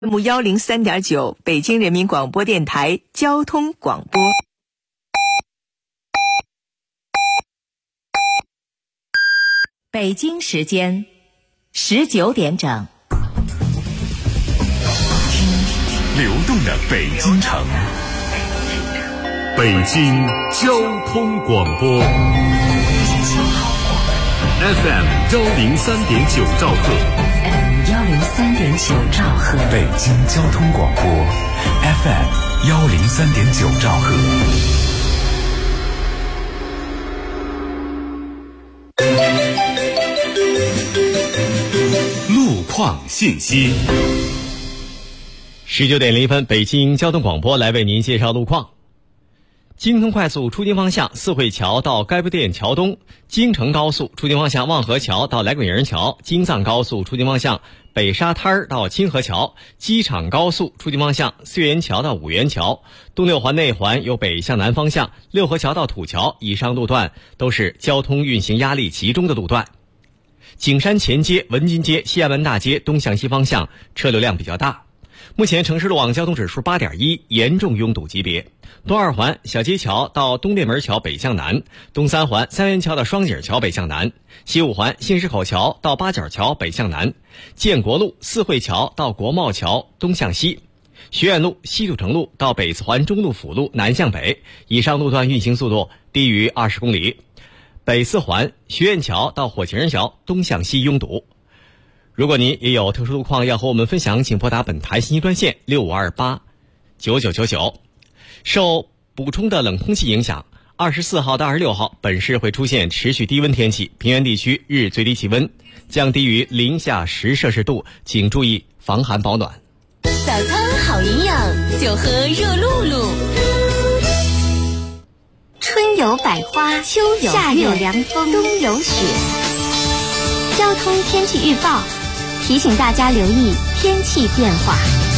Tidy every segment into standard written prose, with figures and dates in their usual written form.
103.9北京人民广播电台交通广播。北京时间19点整。 流动的北京城，北京交通广播 FM103.9兆赫 103.9兆赫， 北京交通广播 FM103.9兆赫。路况信息。 19点01分，北京交通广播来为您介绍路况。京通快速出京方向四惠桥到该部店桥东，京承高速出京方向望河桥到来滚营桥，京藏高速出京方向北沙滩到清河桥，机场高速出京方向泗源桥到五原桥，东六环内环由北向南方向六合桥到土桥，以上路段都是交通运行压力集中的路段。景山前街、文津街、西安门大街东向西方向车流量比较大。目前城市路网交通指数 8.1， 严重拥堵级别。东二环小街桥到东烈门桥北向南，东三环三元桥到双井桥北向南，西五环新市口桥到八角桥北向南，建国路四惠桥到国贸桥东向西，学院路西土城路到北四环中路辅路南向北，以上路段运行速度低于20公里。北四环学院桥到火情人桥东向西拥堵。如果您也有特殊路况要和我们分享，请拨打本台信息专线6528-9999。受补充的冷空气影响，24号到26号本市会出现持续低温天气，平原地区日最低气温将低于零下10摄氏度，请注意防寒保暖。 早餐好营养，就喝热露露。春有百花，秋有夏有凉风，冬有雪。交通天气预报提醒大家留意天气变化。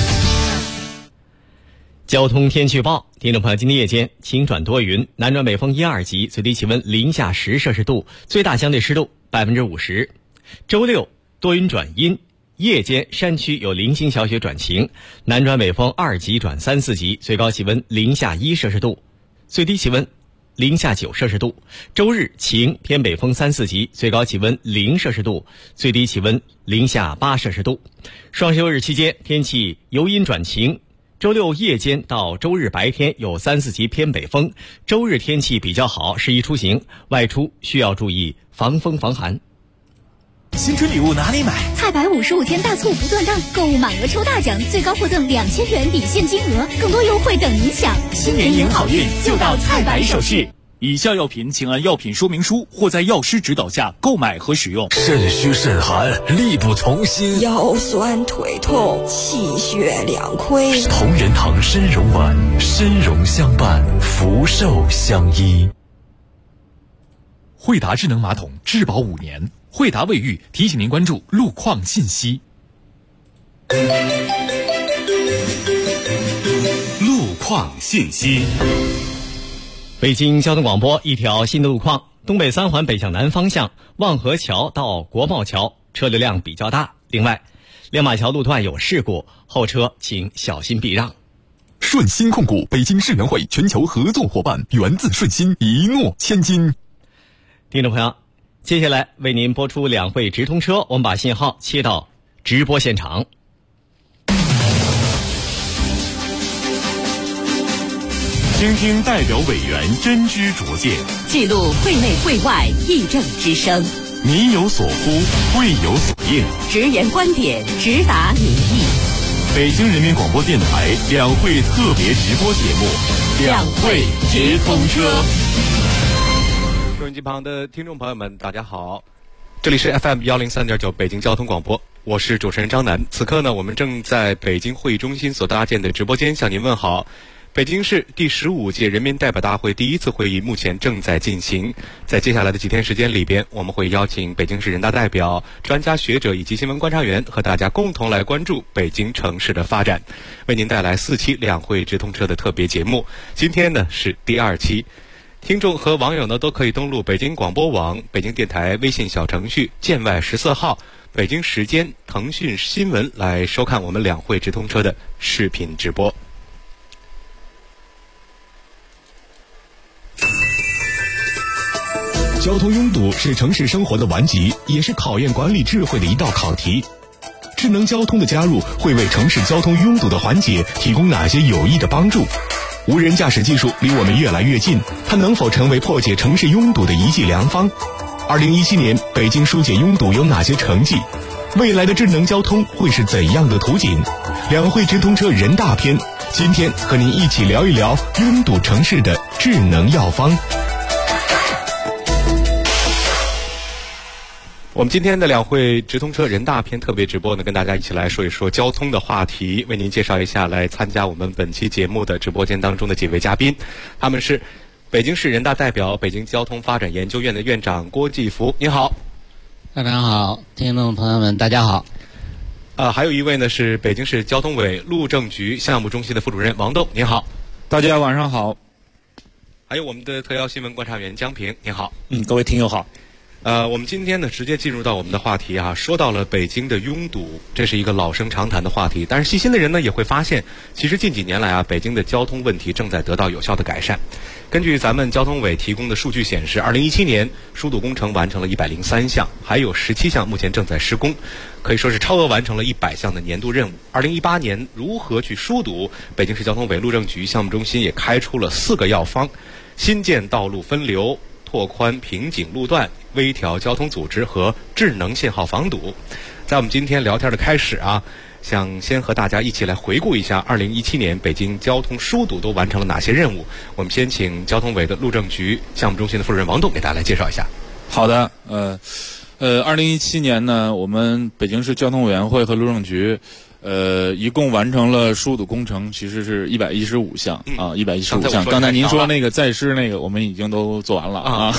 交通天气预报，听众朋友，今天夜间晴转多云，南转北风1、2级，最低气温零下10摄氏度，最大相对湿度50%。周六多云转阴，夜间山区有零星小雪转晴，南转北风2级转3、4级，最高气温零下1摄氏度，最低气温零下9摄氏度。周日晴，偏北风3、4级，最高气温0摄氏度，最低气温零下8摄氏度。双休日期间天气由阴转晴，周六夜间到周日白天有3、4级偏北风，周日天气比较好，适宜出行，外出需要注意防风防寒。 新春礼物哪里买？ 菜百55天大促不断档，购物满额抽大奖，最高获赠2000元抵现金额，更多优惠等您享。 新年迎好运就到菜百首饰。以下药品请按药品说明书或在药师指导下购买和使用。 肾虚肾寒，力不从心， 腰酸腿痛，气血两亏。 同仁堂参茸丸，参茸相伴，福寿相依。 惠达智能马桶质保5年。惠达卫浴提醒您关注路况信息。 路况信息。 北京交通广播一条新的路况，东北三环北向南方向望河桥到国贸桥车流量比较大，另外亮马桥路段有事故，后车请小心避让。 顺鑫控股北京世园会全球合作伙伴，源自顺鑫，一诺千金。 听众朋友，接下来为您播出两会直通车，我们把信号切到直播现场。 倾听代表委员真知灼见， 记录会内会外议政之声， 民有所呼，会有所应， 直言观点，直达民意。 北京人民广播电台两会特别直播节目《两会直通车》。 收音机旁的听众朋友们，大家好，这里是 FM103.9北京交通广播，我是主持人张楠。此刻呢，我们正在北京会议中心所搭建的直播间向您问好。北京市第15届人民代表大会第一次会议目前正在进行，在接下来的几天时间里边，我们会邀请北京市人大代表、专家学者以及新闻观察员和大家共同来关注北京城市的发展，为您带来4期两会直通车的特别节目。今天呢是第2期。听众和网友呢都可以登录北京广播网、北京电台微信小程序、建外14号， 北京时间腾讯新闻来收看我们两会直通车的视频直播。 交通拥堵是城市生活的顽疾，也是考验管理智慧的一道考题。智能交通的加入会为城市交通拥堵的缓解提供哪些有益的帮助？无人驾驶技术离我们越来越近，它能否成为破解城市拥堵的一剂良方？2017年北京疏解拥堵有哪些成绩？未来的智能交通会是怎样的图景？两会直通车人大篇，今天和您一起聊一聊拥堵城市的智能药方。 我们今天的两会直通车人大篇特别直播呢，跟大家一起来说一说交通的话题，为您介绍一下来参加我们本期节目的直播间当中的几位嘉宾，他们是北京市人大代表、北京交通发展研究院的院长郭继福，您好。 大家好，听众朋友们，大家好。 还有一位呢是北京市交通委路政局项目中心的副主任王豆，您好。 大家晚上好。 还有我们的特邀新闻观察员江平，您好。 各位听友好。 我们今天呢直接进入到我们的话题啊，说到了北京的拥堵，这是一个老生常谈的话题，但是细心的人呢也会发现，其实近几年来啊，北京的交通问题正在得到有效的改善。根据咱们交通委提供的数据显示，2017年疏堵工程完成了103项，还有17项目前正在施工，可以说是超额完成了100项的年度任务。2018年如何去疏堵，北京市交通委路政局项目中心也开出了4个药方：新建道路分流、拓宽瓶颈路段、微调交通组织和智能信号防堵。在我们今天聊天的开始啊，想先和大家一起来回顾一下2017年北京交通疏堵都完成了哪些任务。我们先请交通委的路政局项目中心的副主任王董给大家来介绍一下。 好的，2017年呢，我们北京市交通委员会和路政局一共完成了疏堵工程，其实是115项啊，115项。刚才您说那个在施那个，我们已经都做完了啊。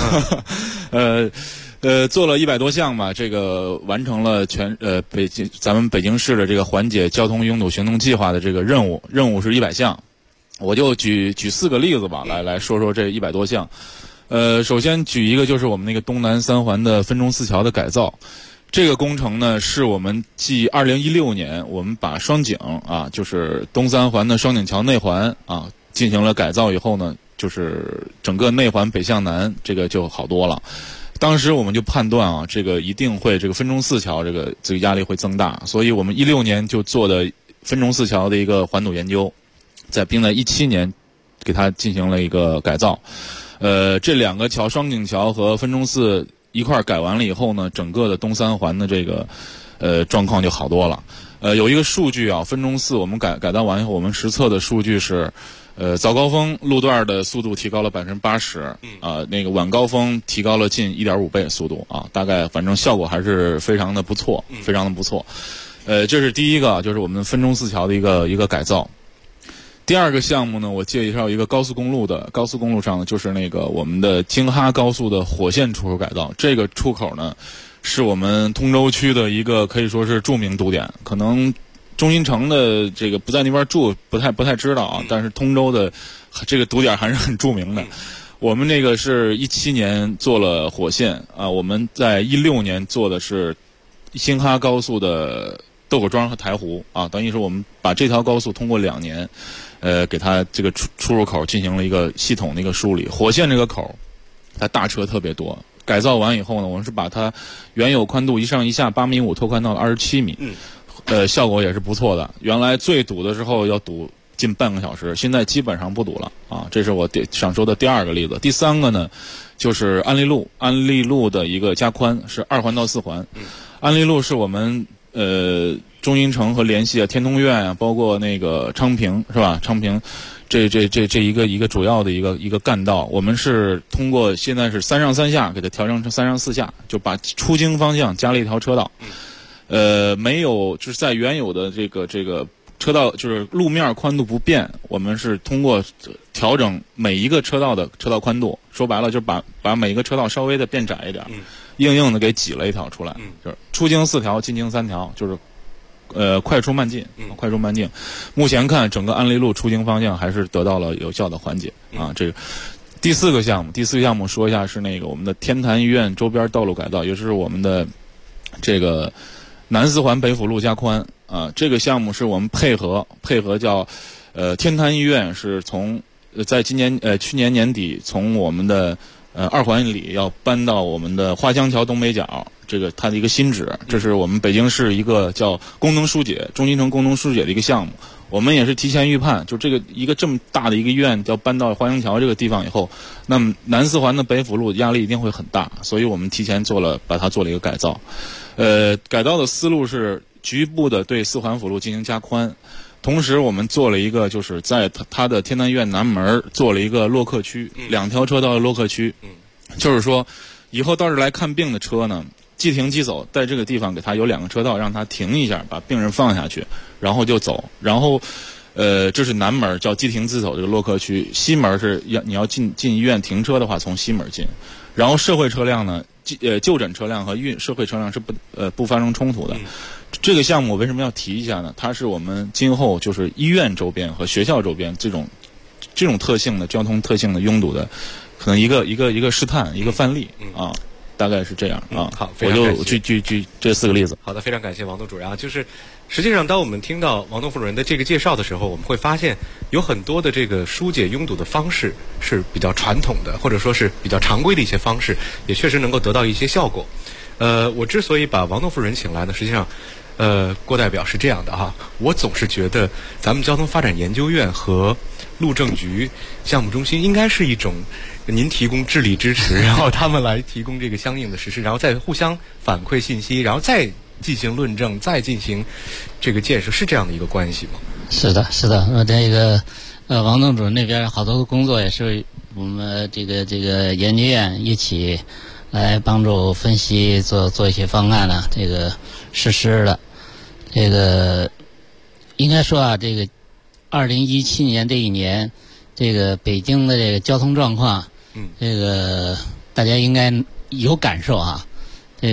做了100多项吧，这个完成了咱们北京市的这个缓解交通拥堵行动计划的这个任务是100项。我就举4个例子吧，来说说这100多项。首先举一个，就是我们那个东南3环的分钟4桥的改造。这个工程呢，是我们继2016年我们把双井啊，就是东3环的双井桥内环啊进行了改造以后呢，就是整个内环北向南这个就好多了。当时我们就判断啊，这个一定会这个分钟4桥这个压力会增大，所以我们16年就做的分钟4桥的一个环堵研究，并在17年给它进行了一个改造。这2个桥，双井桥和分钟4一块改完了以后呢，整个的东3环的这个状况就好多了。有一个数据啊，分钟4我们改造完以后，我们实测的数据是早高峰路段的速度提高了80%，那个晚高峰提高了近1.5倍速度啊，大概反正效果还是非常的不错，非常的不错。这是第一个，就是我们分钟4桥的一个改造。第二个项目呢，我介绍一个高速公路上就是那个我们的京哈高速的火线出口改造。这个出口呢，是我们通州区的一个可以说是著名堵点，可能中心城的这个不在那边住不太知道啊，但是通州的这个堵点还是很著名的。我们这个是17年做了火线啊，我们在16年做的是京哈高速的豆果庄和台湖啊，等于是我们把这条高速通过2年，给它这个出入口进行了一个系统的一个梳理。火线这个口，它大车特别多，改造完以后呢，我们是把它原有宽度一上一下8.5米拓宽到了27米，效果也是不错的。原来最堵的时候要堵近半个小时，现在基本上不堵了啊。这是我想说的第2个例子。第3个呢，就是安利路的一个加宽，是2环到4环。安利路是我们中心城和联系啊，天通苑啊，包括那个昌平是吧？昌平这一个主要的一个干道，我们是通过现在是3上3下给它调整成3上4下，就把出京方向加了一条车道。没有就是在原有的这个车道就是路面宽度不变，我们是通过调整每一个车道的车道宽度，说白了就是把每一个车道稍微的变窄一点，硬的给挤了一条出来，就是出京4条，进京3条，就是快出慢进，快出慢进。目前看整个安利路出京方向还是得到了有效的缓解啊。这个第四个项目说一下是那个我们的天坛医院周边道路改造，也就是我们的这个南四环北辅路加宽啊，这个项目是我们配合叫天坛医院是从在去年年底从我们的2环里要搬到我们的花江桥东北角，这个它的一个新址，这是我们北京市一个叫功能疏解中心城功能疏解的一个项目。我们也是提前预判，就这个一个这么大的一个医院要搬到花江桥这个地方以后，那么南四环的北辅路压力一定会很大，所以我们提前把它做了一个改造。改造的思路是局部的对四环辅路进行加宽，同时我们做了一个就是在它的天坛医院南门做了一个落客区，2条车道的落客区，就是说以后到这来看病的车呢，即停即走，在这个地方给他有2个车道，让他停一下，把病人放下去，然后就走。然后，这是南门叫即停即走这个落客区，西门是你要进医院停车的话，从西门进。然后社会车辆呢，就诊车辆和社会车辆是不发生冲突的。这个项目我为什么要提一下呢？它是我们今后就是医院周边和学校周边这种特性的交通特性的拥堵的，可能一个试探，一个范例啊。大概是这样啊。 好，非常感谢。 我就举这4个例子。 好的，非常感谢王董主任啊。就是实际上，当我们听到王董副主任的这个介绍的时候，我们会发现有很多的这个疏解拥堵的方式是比较传统的，或者说是比较常规的一些方式，也确实能够得到一些效果。我之所以把王董副主任请来呢，实际上，郭代表是这样的哈，我总是觉得咱们交通发展研究院和路政局项目中心应该是一种。您提供智力支持，然后他们来提供这个相应的实施，然后再互相反馈信息，然后再进行论证，再进行这个建设，是这样的一个关系吗？ 是的，是的。这个王董主任那边好多的工作也是我们这个研究院一起来帮助分析，做一些方案呢，这个实施的。这个应该说啊，这个2017年这一年，这个北京的这个交通状况。这个大家应该有感受啊。这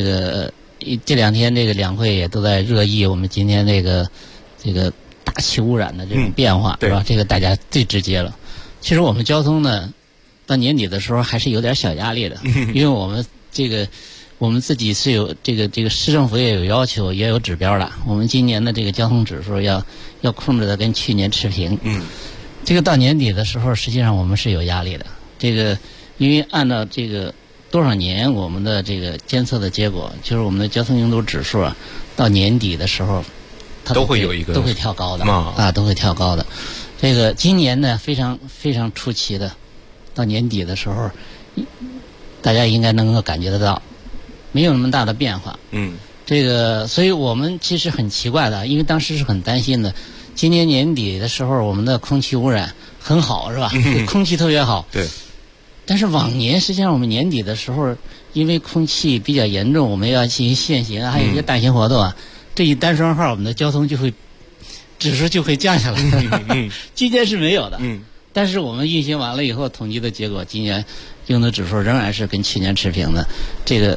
2天这个两会也都在热议我们今天这个大气污染的这种变化，是吧？这个大家最直接了。其实我们交通呢，到年底的时候还是有点小压力的，因为我们自己是有这个市政府也有要求，也有指标的。我们今年的这个交通指数要控制的跟去年持平。这个到年底的时候，实际上我们是有压力的。这个因为按照这个多少年我们的这个监测的结果，就是我们的交通拥堵指数啊，到年底的时候，它都会跳高的啊，都会跳高的。这个今年呢，非常非常出奇的，到年底的时候，大家应该能够感觉得到，没有那么大的变化。这个，所以我们其实很奇怪的，因为当时是很担心的。今年年底的时候，我们的空气污染很好，是吧？空气特别好。对。但是往年实际上我们年底的时候，因为空气比较严重，我们要进行限行啊，还有一些大型活动啊，这一单双号我们的交通指数就会降下来。今年是没有的。但是我们运行完了以后，统计的结果，今年拥堵指数仍然是跟去年持平的。这个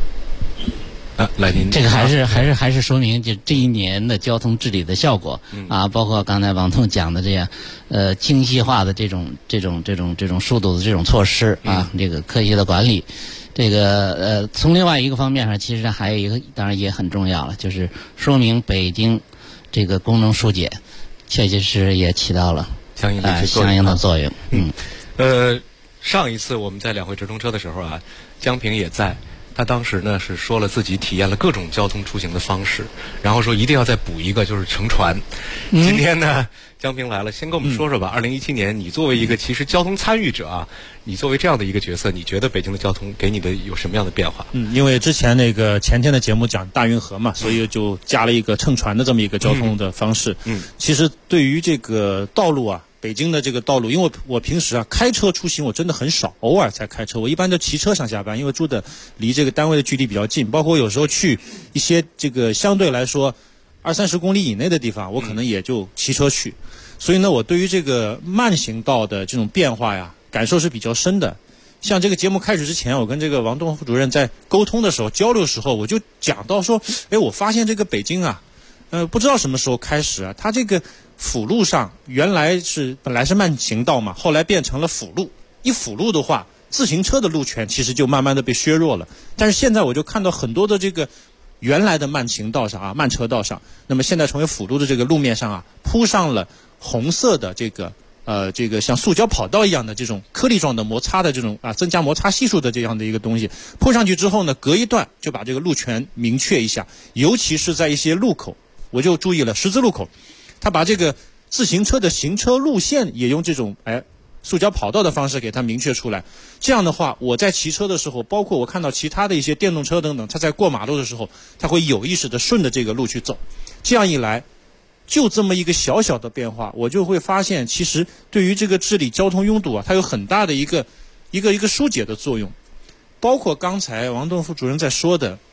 这个还是说明就这一年的交通治理的效果啊，包括刚才王彤讲的这样精细化的这种疏堵的这种措施啊，这个科学的管理。这个从另外一个方面上，其实还有一个当然也很重要了，就是说明北京这个功能疏解确确实实也起到了相应的作用。 上一次我们在两会直通车的时候啊，江平也在。他当时呢是说了自己体验了各种交通出行的方式，然后说一定要再补一个，就是乘船。今天呢，江平来了，先跟我们说说吧。2017年，你作为一个其实交通参与者啊，你作为这样的一个角色，你觉得北京的交通给你的有什么样的变化？ 因为之前那个前天的节目讲大运河嘛，所以就加了一个乘船的这么一个交通的方式。其实对于这个道路啊。北京的这个道路，因为我平时啊开车出行我真的很少，偶尔才开车，我一般都骑车上下班，因为住的离这个单位的距离比较近，包括有时候去一些这个相对来说20-30公里以内的地方，我可能也就骑车去。所以呢，我对于这个慢行道的这种变化呀，感受是比较深的。像这个节目开始之前，我跟这个王东副主任在沟通的时候、交流的时候，我就讲到说，我发现这个北京啊，不知道什么时候开始啊，它这个辅路上本来是慢行道嘛，后来变成了辅路。一辅路的话，自行车的路权其实就慢慢的被削弱了。但是现在我就看到很多的这个原来的慢行道上啊，慢车道上，那么现在成为辅路的这个路面上啊，铺上了红色的这个像塑胶跑道一样的这种颗粒状的摩擦的这种增加摩擦系数的这样的一个东西，铺上去之后呢，隔一段就把这个路权明确一下，尤其是在一些路口，我就注意了十字路口，他把这个自行车的行车路线也用这种塑胶跑道的方式给它明确出来。这样的话，我在骑车的时候，包括我看到其他的一些电动车等等，它在过马路的时候，它会有意识的顺着这个路去走。这样一来，就这么一个小小的变化，我就会发现，其实对于这个治理交通拥堵啊，它有很大的一个疏解的作用。包括刚才王栋副主任在说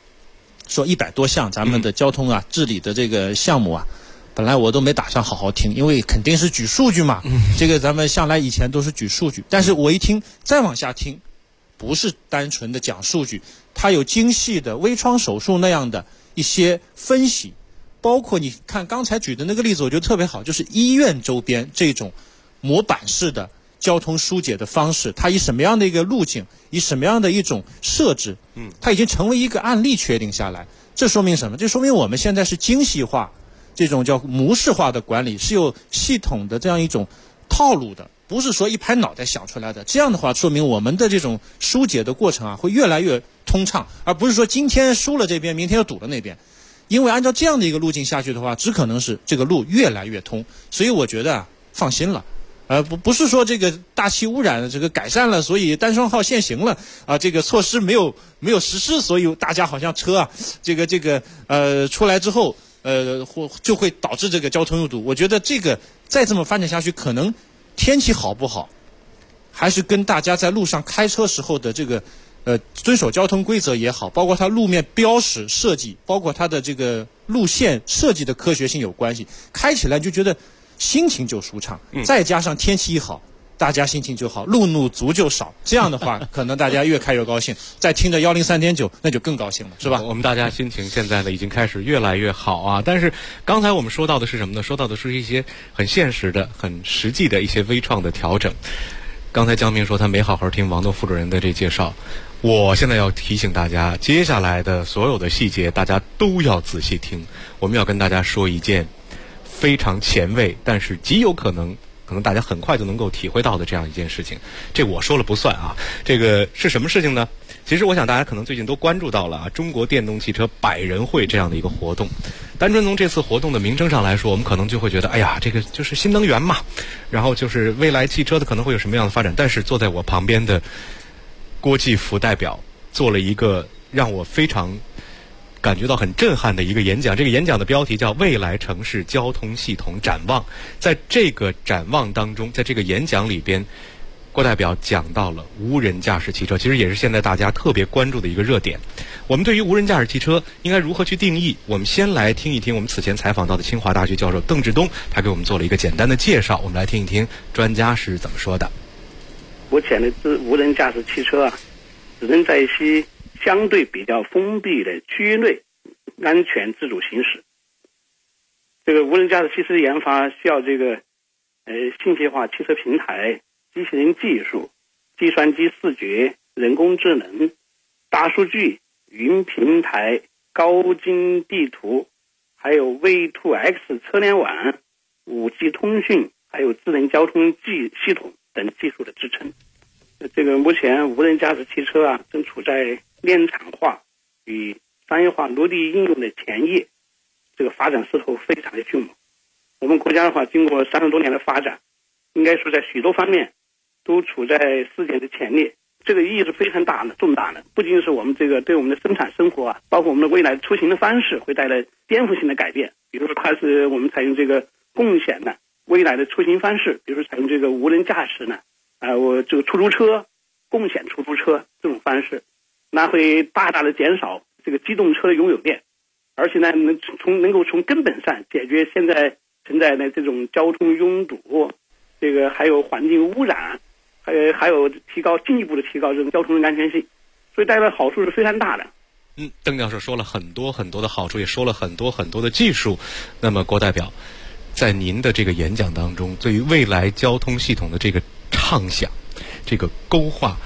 100多项咱们的交通治理的这个项目啊，本来我都没打算好好听，因为肯定是举数据嘛，这个咱们向来以前都是举数据，但是我一听再往下听，不是单纯的讲数据，它有精细的微创手术那样的一些分析。包括你看刚才举的那个例子，我觉得特别好，就是医院周边这种模板式的交通疏解的方式，它以什么样的一个路径，以什么样的一种设置，它已经成为一个案例确定下来。这说明什么？这说明我们现在是精细化，这种叫模式化的管理，是有系统的这样一种套路的，不是说一拍脑袋想出来的。这样的话，说明我们的这种疏解的过程会越来越通畅，而不是说今天疏了这边，明天又堵了那边。因为按照这样的一个路径下去的话，只可能是这个路越来越通。所以我觉得放心了，不是说这个大气污染这个改善了，所以单双号限行了这个措施没有实施，所以大家好像车出来之后就会导致这个交通拥堵。我觉得这个再这么发展下去，可能天气好不好，还是跟大家在路上开车时候的这个遵守交通规则也好，包括它路面标识设计，包括它的这个路线设计的科学性有关系。开起来就觉得心情就舒畅，再加上天气一好，大家心情就好，路怒族就少。这样的话，可能大家越开越高兴，再听着103.9，那就更高兴了，是吧？ 我们大家心情现在呢已经开始越来越好啊。但是刚才我们说到的是什么呢？说到的是一些很现实的、很实际的一些微创的调整。刚才江明说他没好好听王栋副主任的这介绍，我现在要提醒大家，接下来的所有的细节大家都要仔细听。我们要跟大家说一件非常前卫，但是极有可能大家很快就能够体会到的这样一件事情。这我说了不算啊。这个是什么事情呢？其实我想大家可能最近都关注到了中国电动汽车100人会这样的一个活动。单纯从这次活动的名称上来说，我们可能就会觉得，哎呀，这个就是新能源嘛，然后就是未来汽车的可能会有什么样的发展。但是坐在我旁边的郭继福代表做了一个让我非常感觉到很震撼的一个演讲。这个演讲的标题叫《未来城市交通系统展望》。在这个展望当中，在这个演讲里边，郭代表讲到了无人驾驶汽车，其实也是现在大家特别关注的一个热点。我们对于无人驾驶汽车应该如何去定义？我们先来听一听我们此前采访到的清华大学教授邓志东，他给我们做了一个简单的介绍。我们来听一听专家是怎么说的。 目前的无人驾驶汽车只能在一些相对比较封闭的区域内安全自主行驶。这个无人驾驶汽车的研发需要这个信息化汽车平台、机器人技术、计算机视觉、人工智能、大数据、云平台、高精地图，还有 V2X 车联网、5G 通讯，还有智能交通系统等技术的支撑。这个目前无人驾驶汽车正处在量产化与商业化落地应用的前夜，这个发展势头非常的迅猛。我们国家的话，经过30多年的发展，应该说在许多方面都处在世界的前列，这个意义是非常大的、重大的。不仅是我们这个对我们的生产生活包括我们的未来出行的方式会带来颠覆性的改变。比如说，它是我们采用这个共享的未来的出行方式，比如说采用这个无人驾驶呢，这个出租车、共享出租车这种方式，那会大大的减少这个机动车的拥有量，而且呢，能够从根本上解决现在存在的这种交通拥堵，这个还有环境污染，还有进一步的提高这种交通的安全性，所以带来的好处是非常大的。 邓教授说了很多很多的好处，也说了很多很多的技术。那么郭代表，在您的这个演讲当中，对于未来交通系统的这个畅想、这个勾画，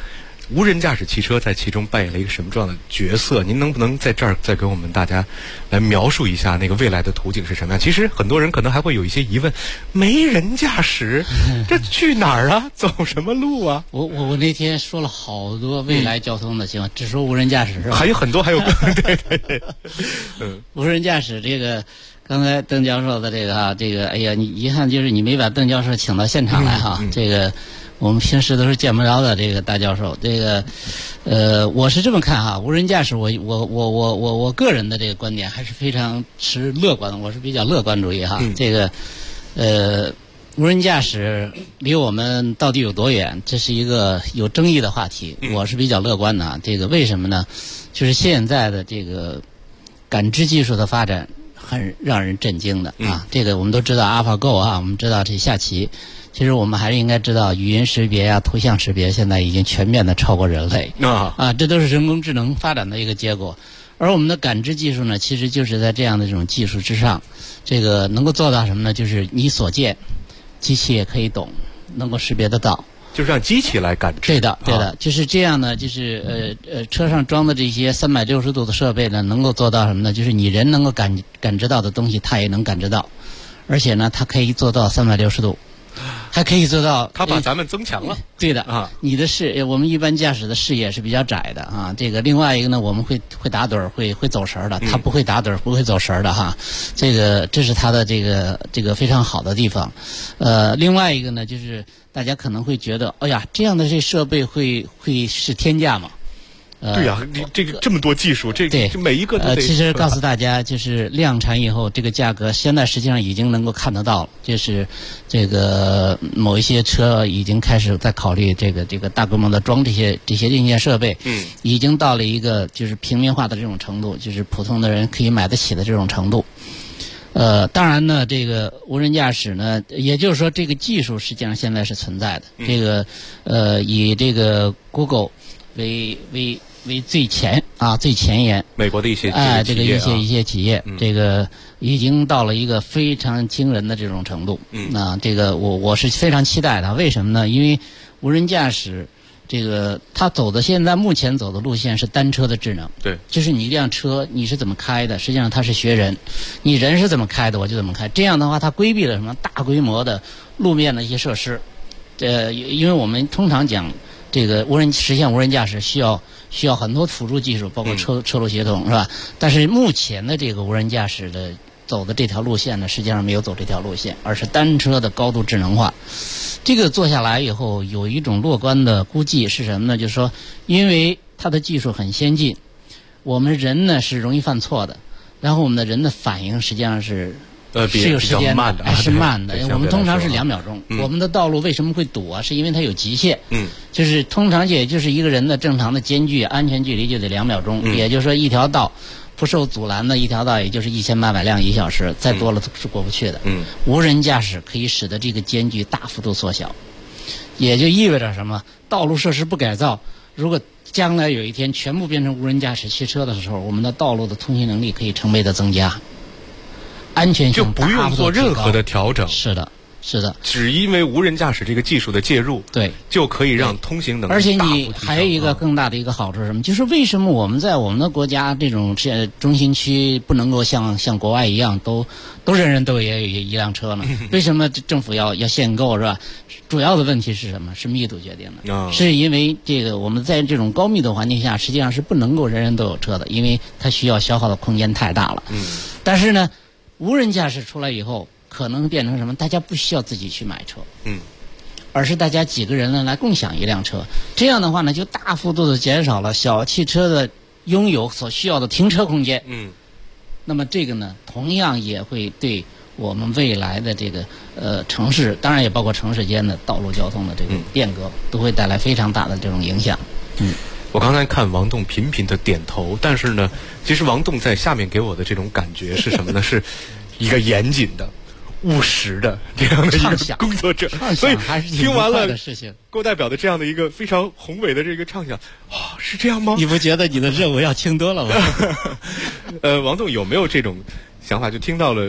无人驾驶汽车在其中扮演了一个什么重要的角色？您能不能在这儿再给我们大家来描述一下那个未来的图景是什么样？其实很多人可能还会有一些疑问：没人驾驶，这去哪儿啊？走什么路啊？ 我那天说了好多未来交通的情况，只说无人驾驶是吧？ 还有很多，还有对， 无人驾驶这个。刚才邓教授的这个哎呀，你遗憾就是你没把邓教授请到现场来哈。这个我们平时都是见不着的这个大教授。这个我是这么看哈，无人驾驶我个人的这个观点还是非常持乐观的，我是比较乐观主义哈。这个无人驾驶离我们到底有多远，这是一个有争议的话题。我是比较乐观的啊。这个为什么呢？就是现在的这个感知技术的发展很让人震惊的啊！这个我们都知道 AlphaGo 啊，我们知道这下棋，其实我们还是应该知道语音识别啊、图像识别现在已经全面的超过人类啊，这都是人工智能发展的一个结果。而我们的感知技术呢，其实就是在这样的这种技术之上，这个能够做到什么呢？就是你所见，机器也可以懂，能够识别得到。 就是让机器来感知。 对的，就是这样呢。就是车上装的这些360度的设备呢，能够做到什么呢？就是你人能够感知到的东西，它也能感知到，而且呢，它可以做到360度，还可以做到。 它把咱们增强了。 对的啊，你的我们一般驾驶的视野是比较窄的啊。这个另外一个呢，我们会打盹儿，会走神的，它不会打盹儿，不会走神的哈。这是它的这个非常好的地方。另外一个呢，就是大家可能会觉得，哎呀，这样的这设备会是天价吗？ 对呀，你这个这么多技术，这每一个都得。 其实告诉大家，就是量产以后，这个价格现在实际上已经能够看得到了，就是这个某一些车已经开始在考虑这个大规模的装这些硬件设备，已经到了一个就是平民化的这种程度，就是普通的人可以买得起的这种程度。当然呢，这个无人驾驶呢，也就是说这个技术实际上现在是存在的。这个以这个 Google 为最前沿， 美国的一些这个一些企业，这个已经到了一个非常惊人的这种程度。这个我是非常期待的。为什么呢？因为无人驾驶这个它现在目前走的路线是单车的智能。 对， 就是你一辆车你是怎么开的，实际上它是学人，你人是怎么开的我就怎么开。这样的话，它规避了什么大规模的路面的一些设施。因为我们通常讲这个实现无人驾驶需要很多辅助技术，包括车路协同，是吧？但是目前的这个无人驾驶的走的这条路线呢，实际上没有走这条路线，而是单车的高度智能化。这个做下来以后，有一种乐观的估计是什么呢？就是说，因为它的技术很先进，我们人呢是容易犯错的，然后我们的人的反应实际上是有时间的，是慢的。我们通常是2秒钟。我们的道路为什么会堵啊？是因为它有极限。就是通常也就是一个人的正常的间距安全距离就得2秒钟。也就是说，一条道不受阻拦的一条道，也就是1800辆1小时，再多了是过不去的。无人驾驶可以使得这个间距大幅度缩小，也就意味着什么？道路设施不改造，如果将来有一天全部变成无人驾驶汽车的时候，我们的道路的通行能力可以成倍的增加。安全性就不用做任何的调整。 是的， 只因为无人驾驶这个技术的介入， 对， 就可以让通行能力而且你还有一个更大的一个好处是什么？就是为什么我们在我们的国家这种中心区不能够像国外一样都人人都也有一辆车呢？为什么政府要限购，是吧？主要的问题是什么？是密度决定的。是因为这个我们在这种高密度环境下，实际上是不能够人人都有车的，因为它需要消耗的空间太大了。但是呢，无人驾驶出来以后，可能变成什么？大家不需要自己去买车，而是大家几个人呢来共享一辆车。这样的话呢，就大幅度的减少了小汽车的拥有所需要的停车空间。那么这个呢，同样也会对我们未来的这个城市，当然也包括城市间的道路交通的这个变革，都会带来非常大的这种影响。 我刚才看王栋频频的点头，但是呢，其实王栋在下面给我的这种感觉是什么呢？是一个严谨的、务实的这样的一个工作者。所以听完了郭代表的这样的一个非常宏伟的这个畅想，是这样吗？ 你不觉得你的任务要轻多了吗？ 王栋有没有这种想法？就听到了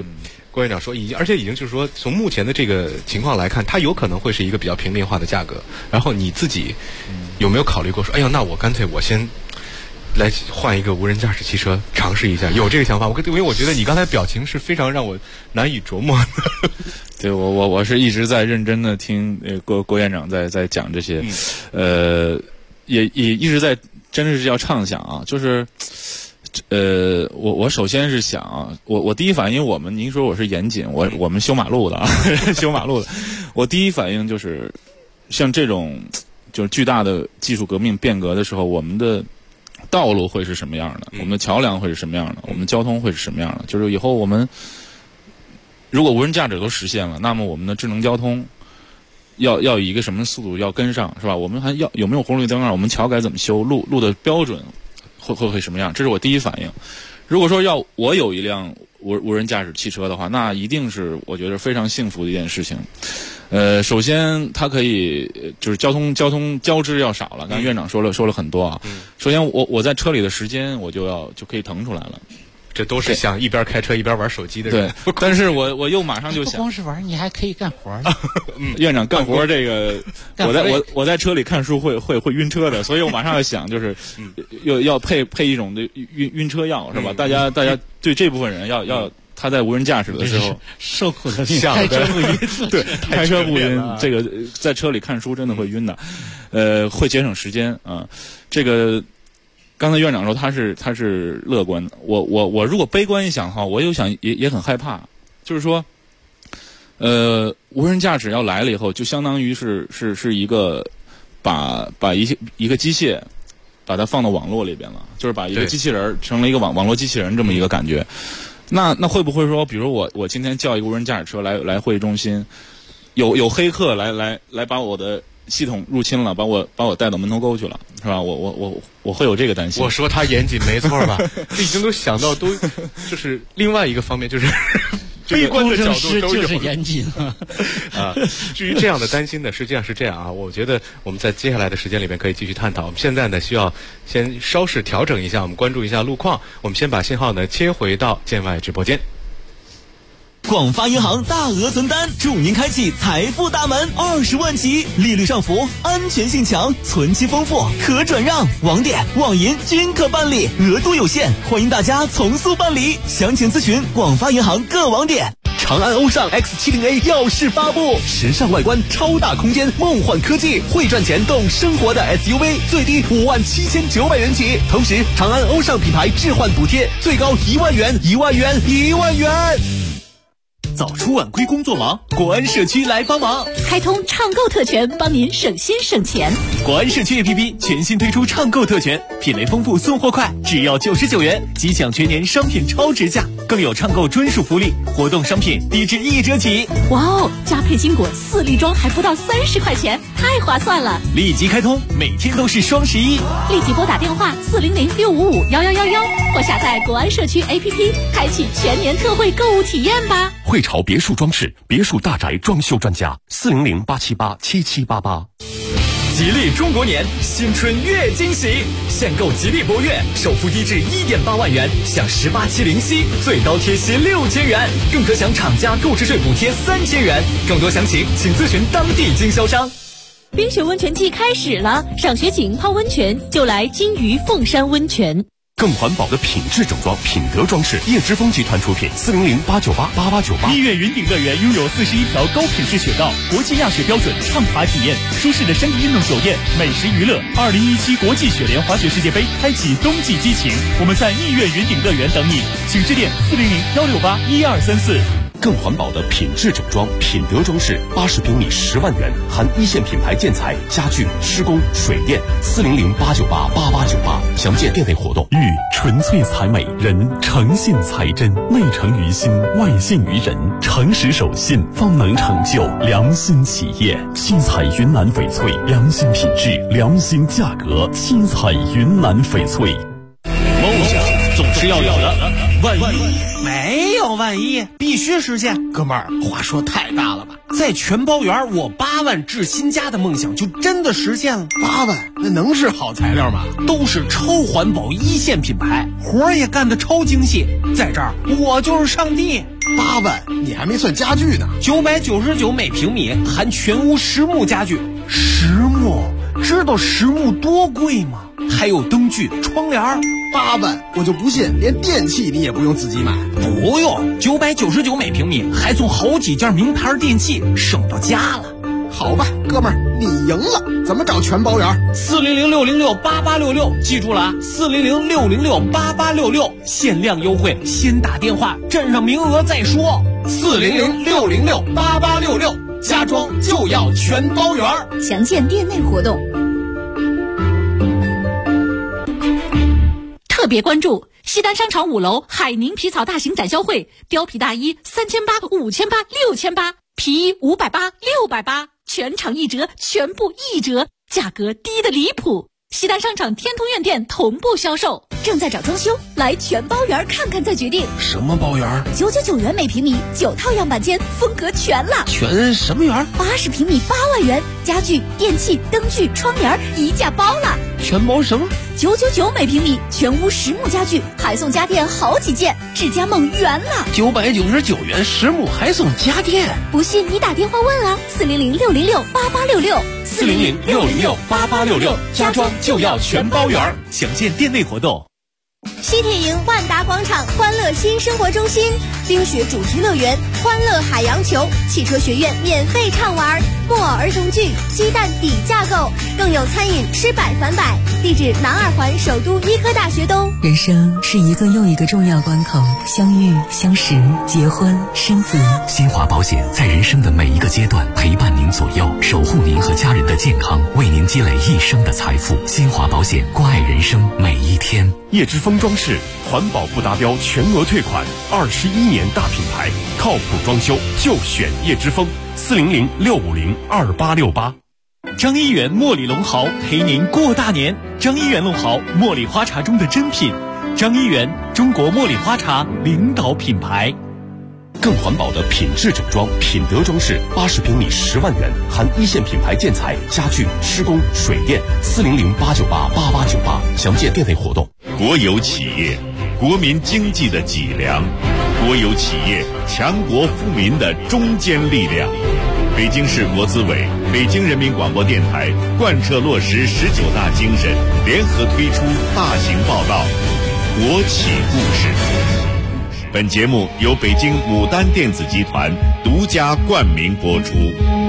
郭院长说而且已经就是说，从目前的这个情况来看，它有可能会是一个比较平民化的价格。然后你自己有没有考虑过说，哎呀，那我干脆我先来换一个无人驾驶汽车尝试一下？有这个想法？因为我觉得你刚才表情是非常让我难以琢磨的。 对，我是一直在认真的听郭院长在讲这些，也一直在真的是要畅想啊，就是。我首先是想啊，我第一反应，您说我是严谨，我们修马路的啊，修马路的，我第一反应就是像这种就是巨大的技术革命变革的时候，我们的道路会是什么样的？我们的桥梁会是什么样的？我们的交通会是什么样的？就是以后我们如果无人驾驶都实现了，那么我们的智能交通要以一个什么速度要跟上，是吧？我们还有没有红绿灯啊？我们桥该怎么修？路的标准会什么样？这是我第一反应。如果说要我有一辆无人驾驶汽车的话，那一定是我觉得非常幸福的一件事情。首先它可以就是交通交织要少了。刚才院长说了很多啊。首先我在车里的时间我就可以腾出来了。 这都是想一边开车一边玩手机的人。 对，但是我又马上就想， 不光是玩，你还可以干活呢。 院长干活这个，我在车里看书会晕车的，所以我马上要想，就是要配一种的晕车药，是吧？大家对这部分人要他在无人驾驶的时候受苦的开车不晕，对，开车不晕，这个在车里看书真的会晕的，会节省时间啊，这个。刚才院长说他是乐观的，我如果悲观一想的话，我又想也很害怕，就是说，无人驾驶要来了以后，就相当于是一个把一个机械把它放到网络里边了，就是把一个机器人成了一个网络机器人这么一个感觉。那会不会说，比如我今天叫一个无人驾驶车来会议中心，有黑客来把我的系统入侵了，把我带到门头沟去了，是吧？我会有这个担心。 我说他严谨没错吧？这已经都想到就是另外一个方面，就是悲观的角度都有。 就是严谨啊。至于这样的担心呢，实际上是这样啊。我觉得我们在接下来的时间里面可以继续探讨。我们现在呢需要先稍事调整一下，我们关注一下路况。我们先把信号呢切回到建外直播间。 广发银行大额存单，祝您开启财富大门，20万起，利率上浮，安全性强，存期丰富，可转让，网点、网银均可办理，额度有限，欢迎大家从速办理。详情咨询广发银行各网点。长安欧尚 X70A 耀世发布，时尚外观，超大空间，梦幻科技，会赚钱懂生活的 SUV， 最低57900元起。同时，长安欧尚品牌置换补贴最高1万元，1万元，1万元。早出晚归工作忙，国安社区来帮忙， 开通畅购特权，帮您省心省钱。 国安社区 APP 全新推出畅购特权，品类丰富，送货快，只要99元即享全年商品超值价，更有畅购专属福利，活动商品低至1折起。 哇哦，加配金果4粒装还不到30块钱，太划算了！ 立即开通，每天都是双11， 立即拨打电话400-655-1111，或下载国安社区 APP， 开启全年特惠购物体验吧。 汇潮别墅装饰，别墅大宅装修专家，400-878-7788。 吉利中国年，新春月惊喜，限购吉利博越，首付低至1.8万元，享18期零息，最高贴息6000元，更可享厂家购置税补贴3000元。更多详情，请咨询当地经销商。 冰雪温泉季开始了，赏雪景泡温泉就来金鱼凤山温泉。 更环保的品质整装，品德装饰，叶之峰集团出品，400-898-8898。 蜜月云顶乐园拥有41条高品质雪道，国际亚雪标准，畅滑体验，舒适的山地运动酒店，美食娱乐。2017国际雪联滑雪世界杯开启冬季激情，我们在蜜月云顶乐园等你，请致电400-168-1234。 更环保的品质整装，品德装饰，80平米10万元，含一线品牌建材、家具、施工、水电，400-898-8898。详见店内活动。玉纯粹才美，人诚信才真，内诚于心，外信于人，诚实守信，方能成就良心企业。七彩云南翡翠，良心品质，良心价格。七彩云南翡翠。 梦想总是要有的，万一没有到万一，必须实现。哥们儿，话说太大了吧？在全包圆，我8万置新家的梦想就真的实现了。 8万，那能是好材料吗？ 都是超环保1线品牌，活儿也干得超精细。在这儿，我就是上帝。 8万，你还没算家具呢。 999每平米，含全屋实木家具。实木，知道实木多贵吗？还有灯具、窗帘。 8万，我就不信连电器你也不用自己买。 不用，999每平米，还送好几件名牌电器，省到家了。 好吧，哥们儿，你赢了。怎么找全包圆 ？400-606-8866，记住了啊，400-606-8866，限量优惠，先打电话，占上名额再说。400-606-8866，家装就要全包圆。 详见店内活动。特别关注西单商场5楼海宁皮草大型展销会，貂皮大衣3800、5800、6800，皮衣580、680，全场1折，全部1折，价格低得离谱。西单商场天通苑店同步销售，正在找装修，来全包圆看看再决定。 什么包圆 ？999元每平米，9套样板间，风格全了。 全什么圆 ？80平米8万元，家具、电器、灯具、窗帘一价包了。 全包什么 ？999每平米，全屋实木家具，还送家电好几件，置家梦圆了。 999元实木还送家电， 不信你打电话问啊，400-606-8866。 400-606-8866，家装就要全包圆。详见店内活动。 西铁营万达广场欢乐新生活中心、冰雪主题乐园、欢乐海洋球、汽车学院免费畅玩、木偶儿童剧、鸡蛋底架构，更有餐饮吃百返百。地址南2环首都医科大学东。 人生是一个又一个重要关口，相遇、相识、结婚、生子。 新华保险在人生的每一个阶段陪伴您左右，守护您和家人的健康，为您积累一生的财富。新华保险，关爱人生每一天。 叶之峰装饰，环保不达标全额退款，21年大品牌，靠谱装修就选叶之峰。400-650-2868。 张一元茉莉龙毫陪您过大年。张一元龙毫，茉莉花茶中的珍品。张一元，中国茉莉花茶领导品牌。 更环保的品质整装，品德装饰，80平米10万元，含1线品牌建材、家具、施工、水电。400-898-8898，详见店内活动。 国有企业，国民经济的脊梁；国有企业，强国富民的中坚力量。北京市国资委、北京人民广播电台贯彻落实19大精神，联合推出大型报道《国企故事》。本节目由北京牡丹电子集团独家冠名播出。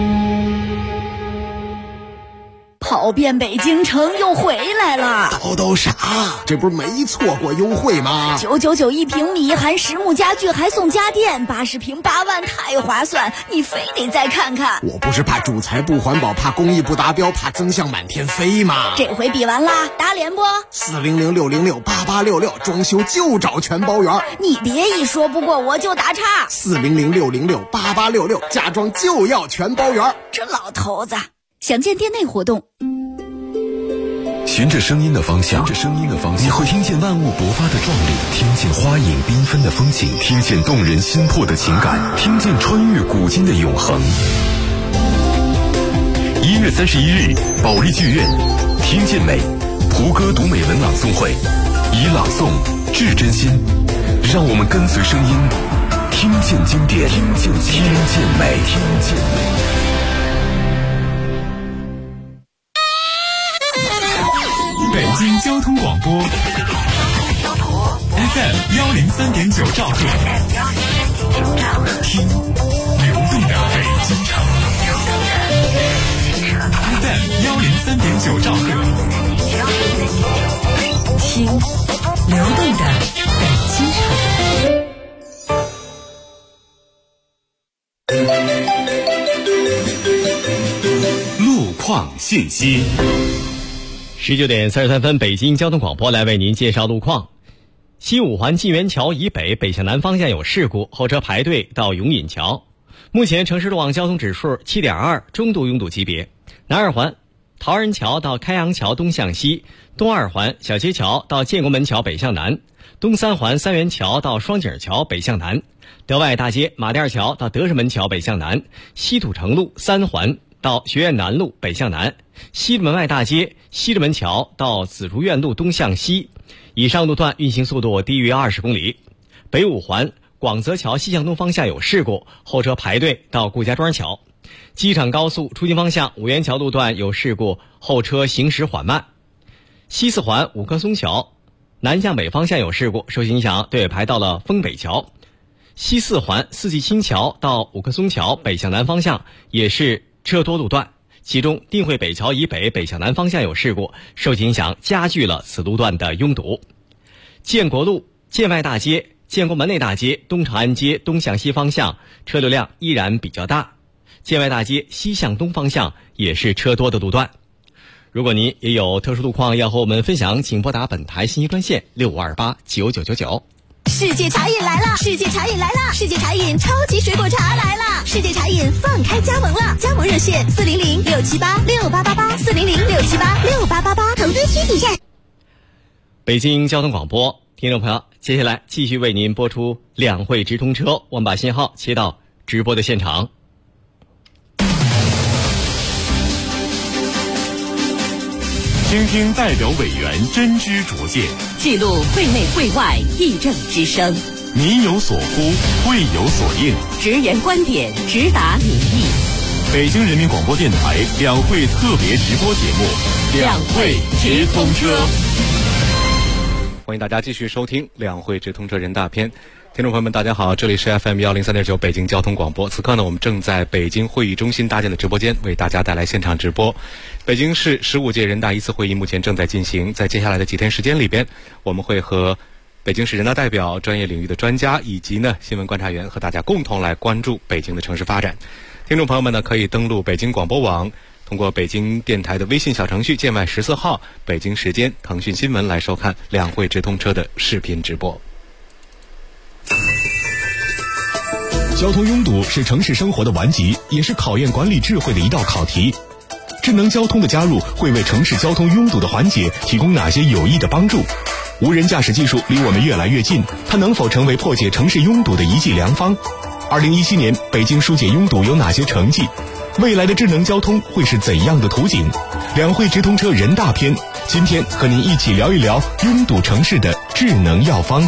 跑遍北京城又回来了， 叨啥？这不是没错过优惠吗 ？999一平米，含实木家具还送家电，80平8万，太划算！你非得再看看。 我不是怕主材不环保，怕工艺不达标，怕增项满天飞吗？ 这回比完啦，打脸不 ？400-606-8866，装修就找全包圆。 你别一说不过我就打岔。 400-606-8866，家装就要全包圆。 这老头子。详见店内活动。 循着声音的方向，你会听见万物勃发的壮丽，听见花影缤纷的风景，听见动人心魄的情感，听见穿越古今的永恒。1月31日，保利剧院，听见美，胡歌读美文朗诵会，以朗诵致真心，让我们跟随声音，听见经典，听见美。 北京交通广播 FM 103.9兆赫，听流动的北京城。FM 103.9兆赫， 听流动的北京城。路况信息。 19点33分，北京交通广播来为您介绍路况。西五环晋源桥以北北向南方向有事故，后车排队到永隐桥。目前城市路网交通指数 7.2， 中度拥堵级别。南二环陶人桥到开阳桥东向西，东二环小街桥到建国门桥北向南，东三环三元桥到双井桥北向南， 德外大街马甸桥到德胜门桥北向南，西土城路3环到学院南路北向南，西直门外大街西直门桥到紫竹院路东向西，以上路段运行速度低于20公里。北5环广泽桥西向东方向有事故，后车排队到顾家庄桥。机场高速出京方向五元桥路段有事故，后车行驶缓慢。西4环五棵松桥南向北方向有事故，受影响队尾排到了丰北桥。西4环四季青桥到五棵松桥北向南方向也是车多路段，其中定慧北桥以北北向南方向有事故，受影响加剧了此路段的拥堵。建国路建外大街建国门内大街东长安街东向西方向车流量依然比较大，建外大街西向东方向也是车多的路段。如果您也有特殊路况要和我们分享，请拨打本台信息专线65289999。 世界茶饮来了！世界茶饮来了！世界茶饮超级水果茶来了！世界茶饮放开加盟了，加盟热线400-678-6888，400-678-6888，投资需谨慎。 北京交通广播，听众朋友，接下来继续为您播出两会直通车，我们把信号切到直播的现场。 听听代表委员真知灼见， 记录会内会外议政之声， 民有所呼，会有所应， 直言观点，直达民意。 北京人民广播电台两会特别直播节目《两会直通车》， 欢迎大家继续收听两会直通车人大篇。听众朋友们大家好，这里是 FM103.9 北京交通广播。此刻呢，我们正在北京会议中心搭建的直播间为大家带来现场直播。北京市15届人大一次会议目前正在进行，在接下来的几天时间里边，我们会和北京市人大代表、专业领域的专家以及呢新闻观察员和大家共同来关注北京的城市发展。听众朋友们呢，可以登录北京广播网，通过北京电台的微信小程序建外14号北京时间腾讯新闻来收看两会直通车的视频直播。 交通拥堵是城市生活的顽疾，也是考验管理智慧的一道考题。智能交通的加入会为城市交通拥堵的缓解提供哪些有益的帮助？无人驾驶技术离我们越来越近，它能否成为破解城市拥堵的一剂良方？2017年北京疏解拥堵有哪些成绩？未来的智能交通会是怎样的图景？两会直通车人大篇，今天和您一起聊一聊拥堵城市的智能药方。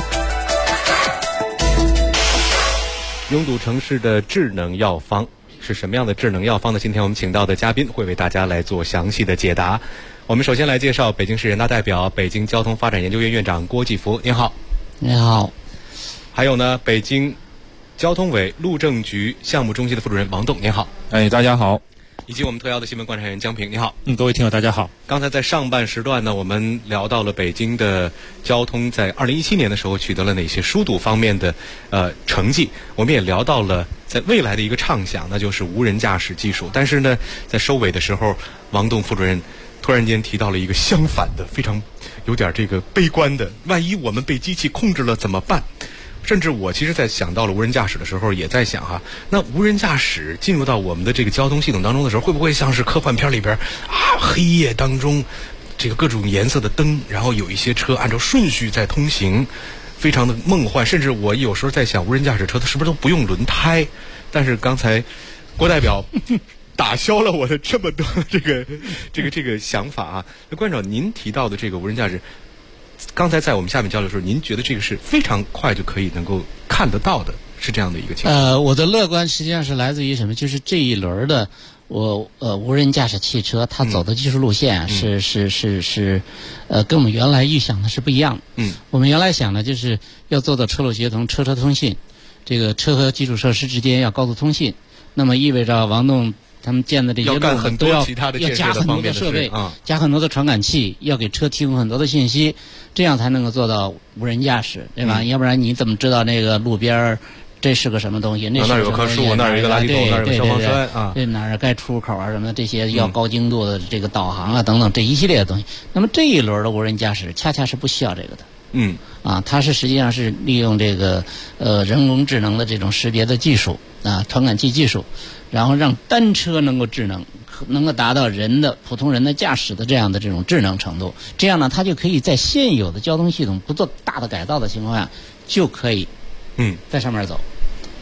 拥堵城市的智能药方是什么样的智能药方呢？今天我们请到的嘉宾会为大家来做详细的解答。我们首先来介绍北京市人大代表、北京交通发展研究院院长郭继福，您好。 你好。 还有呢，北京交通委路政局项目中心的副主任王栋，您好。 大家好。 以及我们特邀的新闻观察员江平，你好。 各位听友大家好。 刚才在上半时段呢，我们聊到了北京的交通在2017年的时候取得了哪些疏堵方面的成绩，我们也聊到了在未来的一个畅想，那就是无人驾驶技术。但是呢，在收尾的时候，王栋副主任突然间提到了一个相反的，非常有点这个悲观的，万一我们被机器控制了怎么办？甚至我其实在想到了无人驾驶的时候，也在想哈，那无人驾驶进入到我们的这个交通系统当中的时候，会不会像是科幻片里边黑夜当中这个各种颜色的灯，然后有一些车按照顺序在通行，非常的梦幻。甚至我有时候在想，无人驾驶车它是不是都不用轮胎？但是刚才郭代表打消了我的这么多这个想法啊。那关长，您提到的这个无人驾驶，刚才在我们下面交流的时候，您觉得这个是非常快就可以能够看得到的，是这样的一个情况？ 我的乐观实际上是来自于什么？就是这一轮的无人驾驶汽车，它走的技术路线是跟我们原来预想的是不一样的。我们原来想的就是要做到车路协同、车车通信，这个车和基础设施之间要高速通信，那么意味着王栋他们建的这些路都要加很多的设备，加很多的传感器，要给车提供很多的信息，这样才能够做到无人驾驶，对吧？要不然你怎么知道那个路边这是个什么东西？那有棵树，那有一个垃圾桶，那有个消防栓啊， 对，哪儿该出口啊什么的，这些要高精度的这个导航啊等等这一系列的东西。那么这一轮的无人驾驶恰恰是不需要这个的。它是实际上是利用这个人工智能的这种识别的技术传感器技术，然后让单车能够智能，能够达到普通人的驾驶的这种智能程度。这样呢，它就可以在现有的交通系统不做大的改造的情况下，就可以在上面走。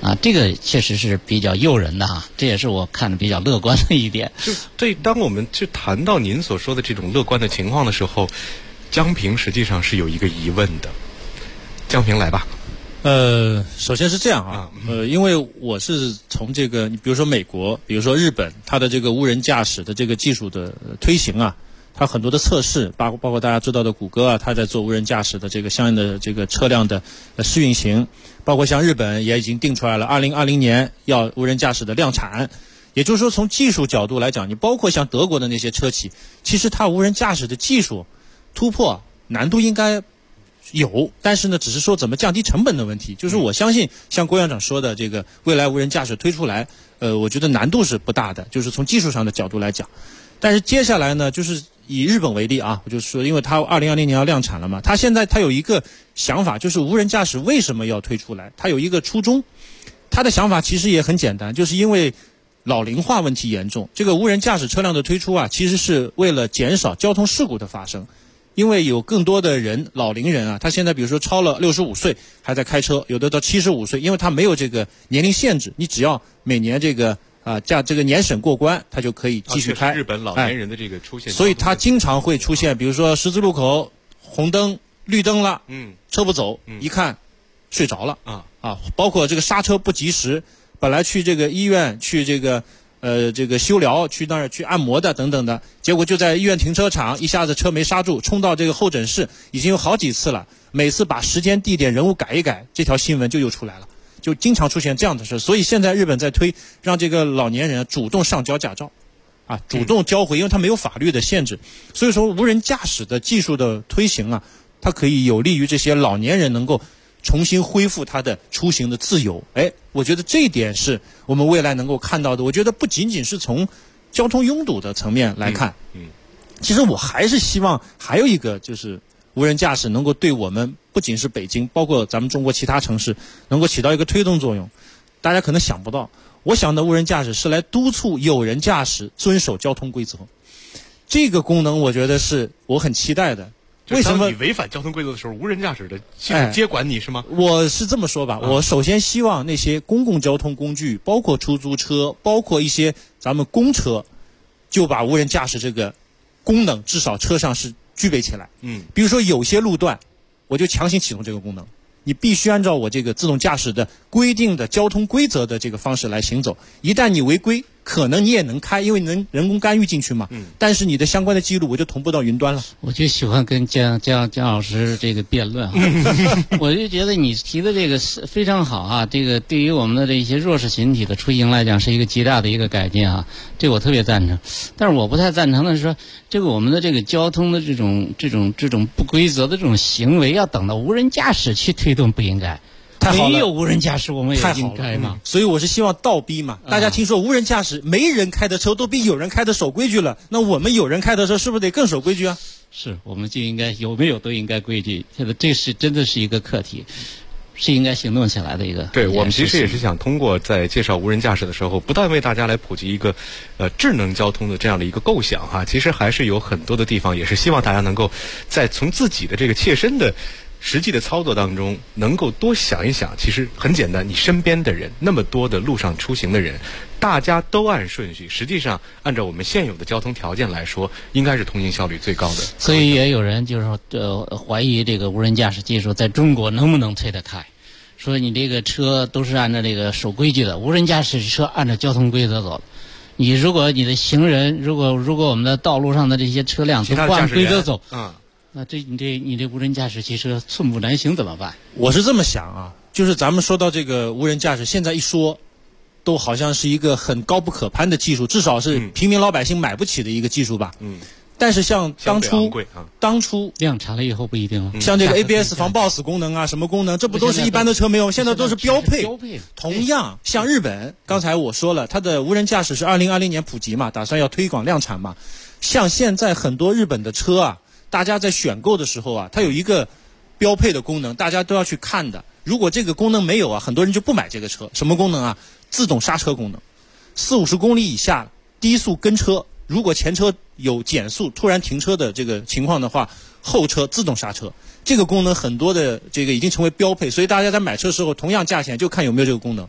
这个确实是比较诱人的哈，这也是我看的比较乐观的一点。 就对，当我们去谈到您所说的这种乐观的情况的时候，江平实际上是有一个疑问的。江平来吧。 首先是这样啊，因为我是从这个，你比如说美国，比如说日本，它的这个无人驾驶的这个技术的推行啊，它很多的测试，包括大家知道的谷歌啊，它在做无人驾驶的这个相应的这个车辆的试运行，包括像日本也已经定出来了，2020年要无人驾驶的量产。也就是说，从技术角度来讲，你包括像德国的那些车企，其实它无人驾驶的技术突破难度应该有，但是呢，只是说怎么降低成本的问题。就是我相信，像郭院长说的，这个未来无人驾驶推出来，我觉得难度是不大的，就是从技术上的角度来讲。但是接下来呢，就是以日本为例啊，我就说，因为它2020年要量产了嘛，它现在它有一个想法，就是无人驾驶为什么要推出来？它有一个初衷，它的想法其实也很简单，就是因为老龄化问题严重，这个无人驾驶车辆的推出啊，其实是为了减少交通事故的发生。因为有更多的人，老龄人啊，他现在比如说超了65岁还在开车，有的到75岁，因为他没有这个年龄限制，你只要每年这个这个年审过关，他就可以继续开。 日本老年人的这个出现， 所以他经常会出现，比如说十字路口红灯绿灯了，车不走，一看睡着了包括这个刹车不及时，本来去这个医院去这个修疗，去那儿去按摩的等等的，结果就在医院停车场一下子车没刹住，冲到这个候诊室，已经有好几次了。每次把时间地点人物改一改，这条新闻就又出来了，就经常出现这样的事。所以现在日本在推让这个老年人主动上交驾照主动交回，因为他没有法律的限制。所以说无人驾驶的技术的推行啊，它可以有利于这些老年人能够重新恢复他的出行的自由。我觉得这一点是我们未来能够看到的。我觉得不仅仅是从交通拥堵的层面来看，其实我还是希望还有一个就是无人驾驶能够对我们不仅是北京，包括咱们中国其他城市能够起到一个推动作用。大家可能想不到，我想的无人驾驶是来督促有人驾驶遵守交通规则，这个功能我觉得是我很期待的。为什么你违反交通规则的时候，无人驾驶的系统接管你是吗？ 我是这么说吧，我首先希望那些公共交通工具，包括出租车，包括一些咱们公车，就把无人驾驶这个功能至少车上是具备起来。比如说有些路段，我就强行启动这个功能，你必须按照我这个自动驾驶的规定的交通规则的这个方式来行走。一旦你违规，可能你也能开，因为能人工干预进去嘛。但是你的相关的记录我就同步到云端了。 我就喜欢跟姜老师这个辩论我就觉得你提的这个是非常好啊，这个对于我们的这些弱势群体的出行来讲是一个极大的一个改进啊，这个我特别赞成。但是我不太赞成的是说，这个我们的这个交通的这种不规则的这种行为，要等到无人驾驶去推动，不应该。 太好了， 没有无人驾驶我们也应该嘛。 所以我是希望倒逼嘛。大家听说无人驾驶，没人开的车都比有人开的守规矩了，那我们有人开的车是不是得更守规矩啊？ 是，我们就应该有没有都应该规矩。现在这是真的是一个课题，是应该行动起来的一个。 对，我们其实也是想通过在介绍无人驾驶的时候，不但为大家来普及一个智能交通的这样的一个构想哈，其实还是有很多的地方也是希望大家能够在从自己的这个切身的实际的操作当中能够多想一想。其实很简单，你身边的人，那么多的路上出行的人，大家都按顺序，实际上按照我们现有的交通条件来说，应该是通行效率最高的。 所以也有人就是说怀疑这个无人驾驶技术在中国能不能推得开，说你这个车都是按照这个守规矩的，无人驾驶车按照交通规则走，你如果你的行人，如果我们的道路上的这些车辆都不按规则走，那你这无人驾驶汽车寸步难行怎么办？ 我是这么想啊，就是咱们说到这个无人驾驶，现在一说都好像是一个很高不可攀的技术，至少是平民老百姓买不起的一个技术吧。但是像当初量产了以后不一定了， 像这个 ABS 防抱死功能啊，什么功能，这不都是一般的车没有，现在都是标配。同样，像日本，刚才我说了，它的无人驾驶是2020年普及嘛，打算要推广量产嘛。像现在很多日本的车啊，大家在选购的时候啊，它有一个标配的功能，大家都要去看的。如果这个功能没有啊，很多人就不买这个车。什么功能啊？自动刹车功能。40-50公里以下低速跟车，如果前车有减速突然停车的这个情况的话，后车自动刹车。这个功能很多的这个已经成为标配，所以大家在买车的时候同样价钱就看有没有这个功能。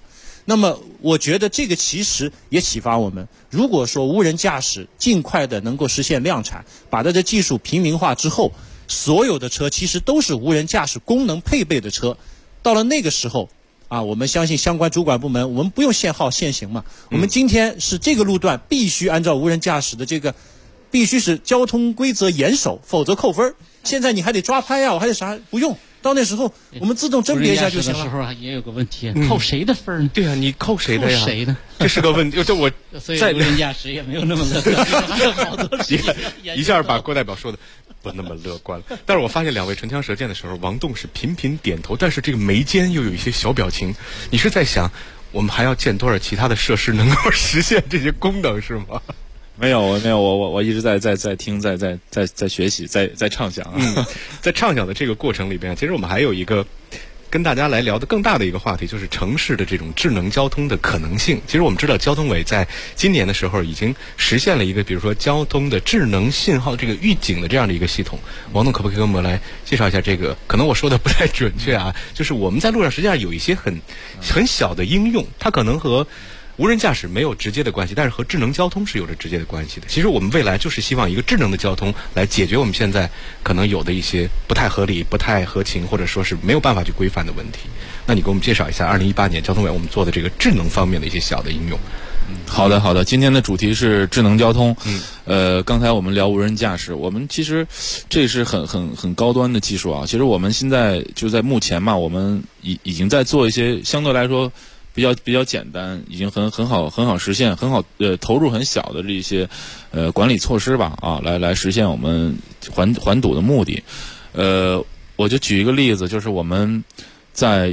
那么我觉得这个其实也启发我们，如果说无人驾驶尽快的能够实现量产，把它的技术平民化之后，所有的车其实都是无人驾驶功能配备的车。到了那个时候啊，我们相信相关主管部门，我们不用限号限行嘛，我们今天是这个路段必须按照无人驾驶的这个，必须是交通规则严守，否则扣分。现在你还得抓拍呀，我还得啥？不用。到那时候，我们自动甄别一下就行了。 无人驾驶的时候啊，也有个问题，扣谁的分呢？ 对啊，你扣谁的呀？ 扣谁的？ 这是个问题。就我所以无人驾驶也没有那么乐观，还有好多一下把郭代表说的不那么乐观了。但是我发现两位唇枪舌剑的时候，王栋是频频点头，但是这个眉间又有一些小表情。你是在想，我们还要建多少其他的设施能够实现这些功能是吗？ 没有，我一直在听，在学习，在畅想啊。 在畅想的这个过程里边，其实我们还有一个跟大家来聊的更大的一个话题，就是城市的这种智能交通的可能性。其实我们知道，交通委在今年的时候已经实现了一个，比如说交通的智能信号这个预警的这样的一个系统。王总可不可以跟我们来介绍一下这个？可能我说的不太准确啊，就是我们在路上实际上有一些很小的应用，它可能和无人驾驶没有直接的关系，但是和智能交通是有着直接的关系的。其实我们未来就是希望一个智能的交通来解决我们现在可能有的一些不太合理、不太合情，或者说是没有办法去规范的问题。那你给我们介绍一下2018年交通委我们做的这个智能方面的一些小的应用。 好的，今天的主题是智能交通。刚才我们聊无人驾驶，我们其实这是很高端的技术啊。其实我们现在就在目前嘛，我们已经在做一些相对来说比较简单，已经很好实现，很好投入很小的这些管理措施吧啊，来实现我们环堵的目的。我就举一个例子，就是我们在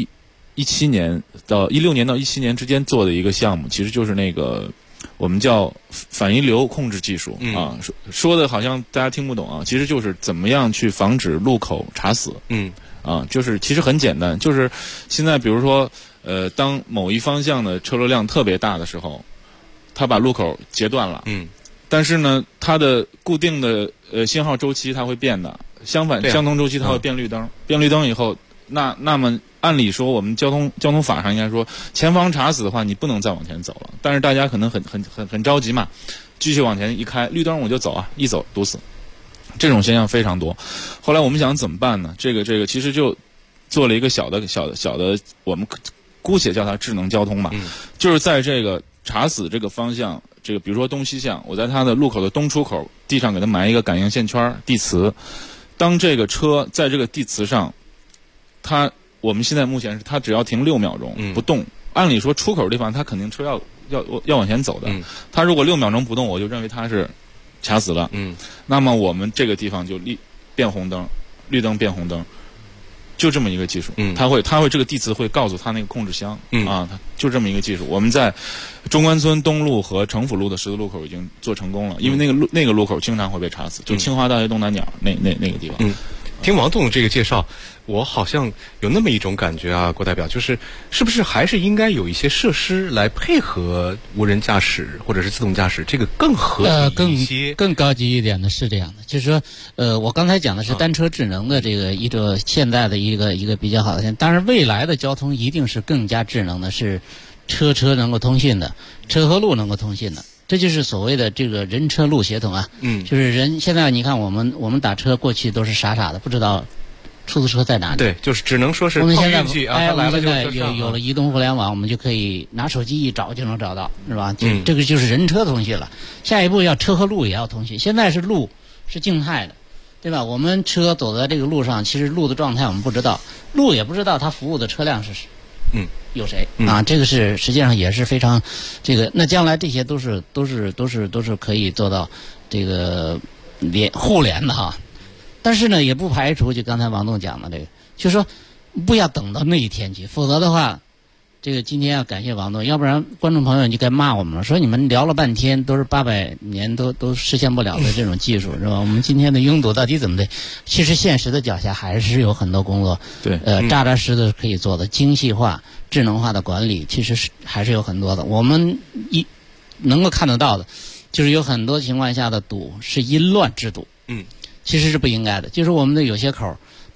16年到17年之间做的一个项目，其实就是那个我们叫反遗留控制技术啊，说的好像大家听不懂啊，其实就是怎么样去防止路口查死。就是其实很简单，就是现在比如说当某一方向的车流量特别大的时候，它把路口截断了。但是呢，它的固定的信号周期它会变的，相同周期它会变绿灯。变绿灯以后，那么按理说我们交通法上应该说，前方查死的话，你不能再往前走了。但是大家可能很着急嘛，继续往前一开，绿灯我就走啊，一走堵死。这种现象非常多。后来我们想怎么办呢？这个其实就做了一个小的，我们姑且叫它智能交通吧。就是在这个查死这个方向，这个比如说东西向，我在它的路口的东出口地上给它埋一个感应线圈地磁。当这个车在这个地磁上，我们现在目前是它只要停6秒钟不动。按理说出口的地方它肯定车要往前走的。它如果6秒钟不动，我就认为它是卡死了。那么我们这个地方就变红灯，绿灯变红灯，就这么一个技术。它会这个地磁会告诉它那个控制箱。它就这么一个技术。我们在中关村东路和城府路的十字路口已经做成功了，因为那个路口经常会被查死，就清华大学东南角那个地方。 听王总这个介绍，我好像有那么一种感觉啊，郭代表，是不是还是应该有一些设施来配合无人驾驶或者是自动驾驶，这个更合理一些？ 更高级一点的是这样的，就是说，我刚才讲的是单车智能的这个一个现在的一个比较好的，当然未来的交通一定是更加智能的，是车能够通信的，车和路能够通信的。这就是所谓的这个人车路协同啊。就是现在你看我们打车过去都是傻的，不知道出租车在哪里。 对，就是只能说是靠运气啊。 我们现在有了移动互联网，我们就可以拿手机一找就能找到，是吧？这个就是人车通信了。下一步要车和路也要通信。现在是路是静态的，对吧？我们车走在这个路上，其实路的状态我们不知道，路也不知道它服务的车辆是谁。有谁啊？这个是实际上也是非常这个。那将来这些都是可以做到这个互联的哈。但是呢，也不排除就刚才王总讲的这个，就是说不要等到那一天去，否则的话，这个今天要感谢王总，要不然观众朋友就该骂我们了，说你们聊了半天都是800年都实现不了的这种技术，是吧？我们今天的拥堵到底怎么的？其实现实的脚下还是有很多工作， 对， 扎实的可以做的，精细化、智能化的管理，其实还是有很多的。我们能够看得到的，就是有很多情况下的堵是因乱致堵，其实是不应该的。就是我们的有些口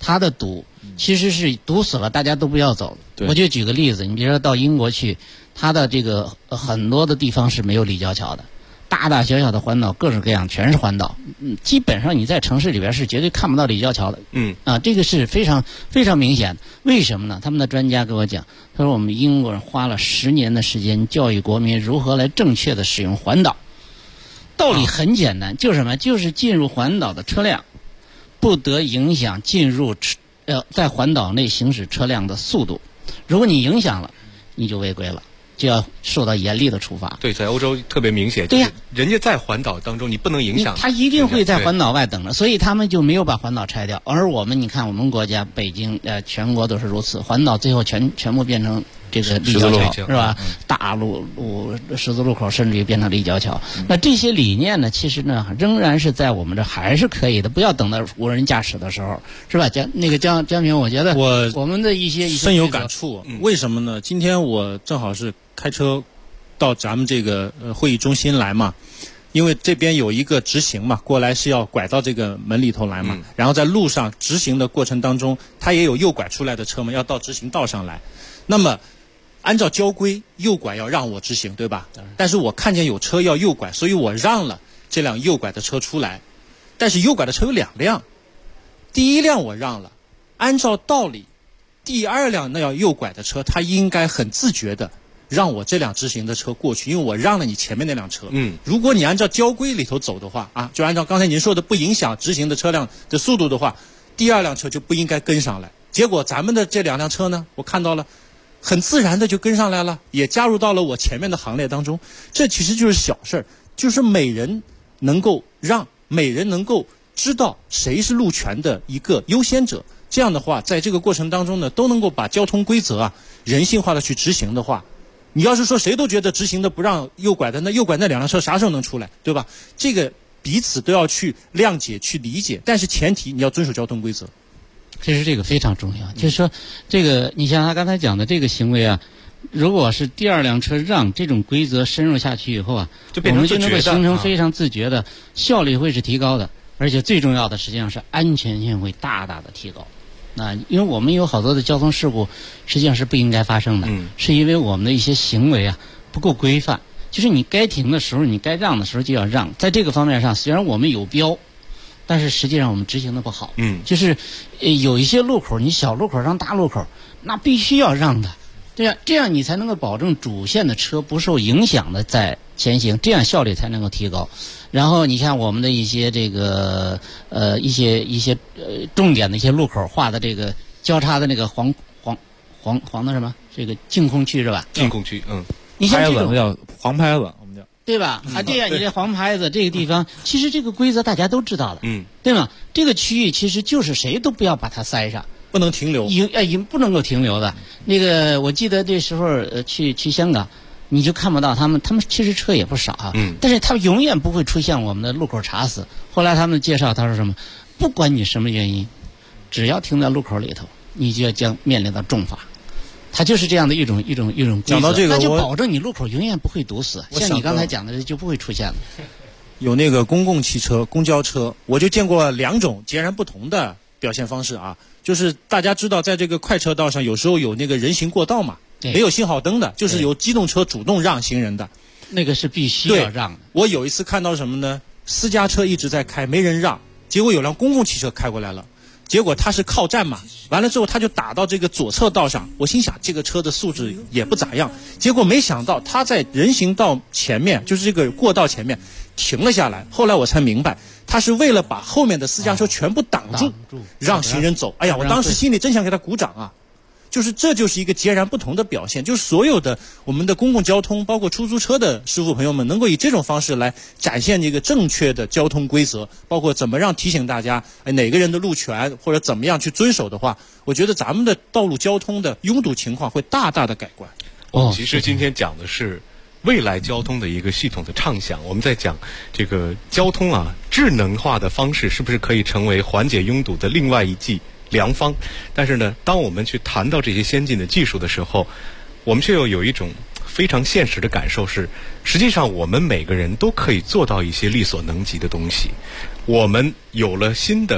它的堵其实是堵死了，大家都不要走。我就举个例子，你比如说到英国去，它的这个很多的地方是没有立交桥的，大大小小的环岛各式各样全是环岛，基本上你在城市里边是绝对看不到立交桥的。这个是非常非常明显的。为什么呢？他们的专家给我讲，他说我们英国人花了10年的时间教育国民如何来正确的使用环岛。道理很简单，就是什么？就是进入环岛的车辆不得影响进入在环岛内行驶车辆的速度。如果你影响了，你就违规了，就要受到严厉的处罚。 对，在欧洲特别明显。对呀，人家在环岛当中，你不能影响。 他一定会在环岛外等着，所以他们就没有把环岛拆掉。而我们，你看我们国家北京全国都是如此，环岛最后全部变成这个立交桥，是吧？大路十字路口甚至于变成立交桥。那这些理念呢，其实呢仍然是在我们这还是可以的，不要等到无人驾驶的时候，是吧？江平，我觉得我们的一些深有感触。为什么呢？今天我正好是开车到咱们这个会议中心来嘛，因为这边有一个直行嘛，过来是要拐到这个门里头来嘛，然后在路上直行的过程当中，它也有右拐出来的车嘛，要到直行道上来。那么按照交规，右拐要让我直行，对吧？但是我看见有车要右拐，所以我让了这辆右拐的车出来。但是右拐的车有2辆，第一辆我让了，按照道理，第2辆那要右拐的车，他应该很自觉的让我这辆直行的车过去，因为我让了你前面那辆车。如果你按照交规里头走的话啊，就按照刚才您说的不影响直行的车辆的速度的话，第2辆车就不应该跟上来。结果咱们的这2辆车呢，我看到了很自然的就跟上来了，也加入到了我前面的行列当中。这其实就是小事儿，就是每人能够让，每人能够知道谁是路权的一个优先者。这样的话，在这个过程当中呢，都能够把交通规则啊人性化的去执行的话，你要是说谁都觉得直行的不让右拐的，那右拐那2辆车啥时候能出来，对吧？这个彼此都要去谅解、去理解，但是前提你要遵守交通规则。 其实这个非常重要，就是说，这个你像他刚才讲的这个行为啊，如果是第2辆车让，这种规则深入下去以后啊，我们就能够形成非常自觉的，效率会是提高的，而且最重要的实际上是安全性会大大的提高。因为我们有好多的交通事故，实际上是不应该发生的，是因为我们的一些行为啊不够规范。就是你该停的时候，你该让的时候就要让。在这个方面上，虽然我们有标，但是实际上我们执行的不好。就是有一些路口，你小路口让大路口，那必须要让的。这样你才能够保证主线的车不受影响的在前行，这样效率才能够提高。然后你看我们的一些这个一些重点的一些路口画的这个交叉的那个黄的什么这个净空区是吧？ 净空区， 你像这种叫黄拍子，我们叫对吧？这样你这黄牌子这个地方，其实这个规则大家都知道的，对吗？这个区域其实就是谁都不要把它塞上。 不能停留， 不能够停留的。那个我记得这时候去香港，你就看不到他们其实车也不少啊，但是他们永远不会出现我们的路口查死。后来他们介绍，他说什么？不管你什么原因，只要停在路口里头，你就将面临到重罚。它就是这样的一种规则。 讲到这个， 那就保证你路口永远不会堵死。像你刚才讲的，就不会出现了。 有那个公共汽车、公交车，我就见过2种截然不同的表现方式啊。就是大家知道，在这个快车道上，有时候有那个人行过道嘛，没有信号灯的，就是有机动车主动让行人的， 那个是必须要让的。 我有一次看到什么呢？私家车一直在开，没人让，结果有辆公共汽车开过来了，结果他是靠站嘛，完了之后他就打到这个左侧道上，我心想这个车的素质也不咋样，结果没想到他在人行道前面，就是这个过道前面停了下来，后来我才明白。他是为了把后面的私家车全部挡住，让行人走。哎呀，我当时心里真想给他鼓掌啊！这就是一个截然不同的表现。就是所有的我们的公共交通，包括出租车的师傅朋友们，能够以这种方式来展现这个正确的交通规则，包括怎么让提醒大家，哪个人的路权或者怎么样去遵守的话，我觉得咱们的道路交通的拥堵情况会大大的改观。 其实今天讲的是未来交通的一个系统的畅想，我们在讲这个交通啊，智能化的方式是不是可以成为缓解拥堵的另外一剂良方？但是呢，当我们去谈到这些先进的技术的时候，我们却又有一种非常现实的感受是，实际上我们每个人都可以做到一些力所能及的东西。我们有了新的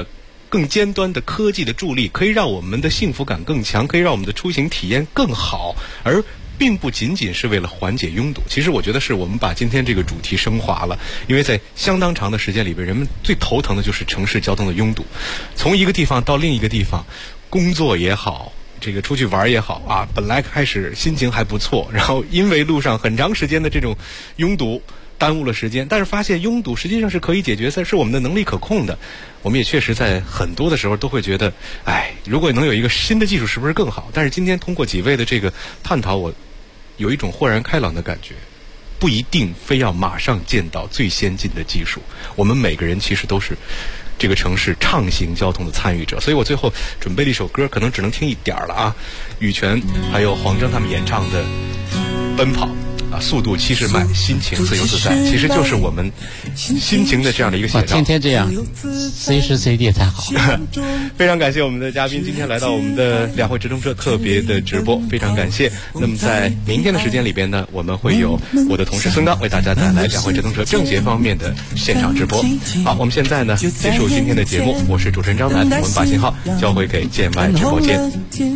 更尖端的科技的助力，可以让我们的幸福感更强，可以让我们的出行体验更好，而并不仅仅是为了缓解拥堵。其实我觉得是我们把今天这个主题升华了，因为在相当长的时间里边，人们最头疼的就是城市交通的拥堵，从一个地方到另一个地方，工作也好，这个出去玩也好啊，本来开始心情还不错，然后因为路上很长时间的这种拥堵耽误了时间，但是发现拥堵实际上是可以解决的，是我们的能力可控的。我们也确实在很多的时候都会觉得，如果能有一个新的技术是不是更好？但是今天通过几位的这个探讨，我有一种豁然开朗的感觉，不一定非要马上见到最先进的技术，我们每个人其实都是这个城市畅行交通的参与者。所以我最后准备了一首歌，可能只能听一点了啊，羽泉还有黄铮他们演唱的《奔跑》啊，速度70迈，心情自由自在，其实就是我们心情的这样的一个写照。 天天这样，随时随地才好。 非常感谢我们的嘉宾今天来到我们的两会直通车特别的直播，非常感谢。那么在明天的时间里边呢，我们会有我的同事孙刚为大家带来两会直通车政协方面的现场直播。好，我们现在呢结束今天的节目，我是主持人张楠，我们把信号交回给建外直播间。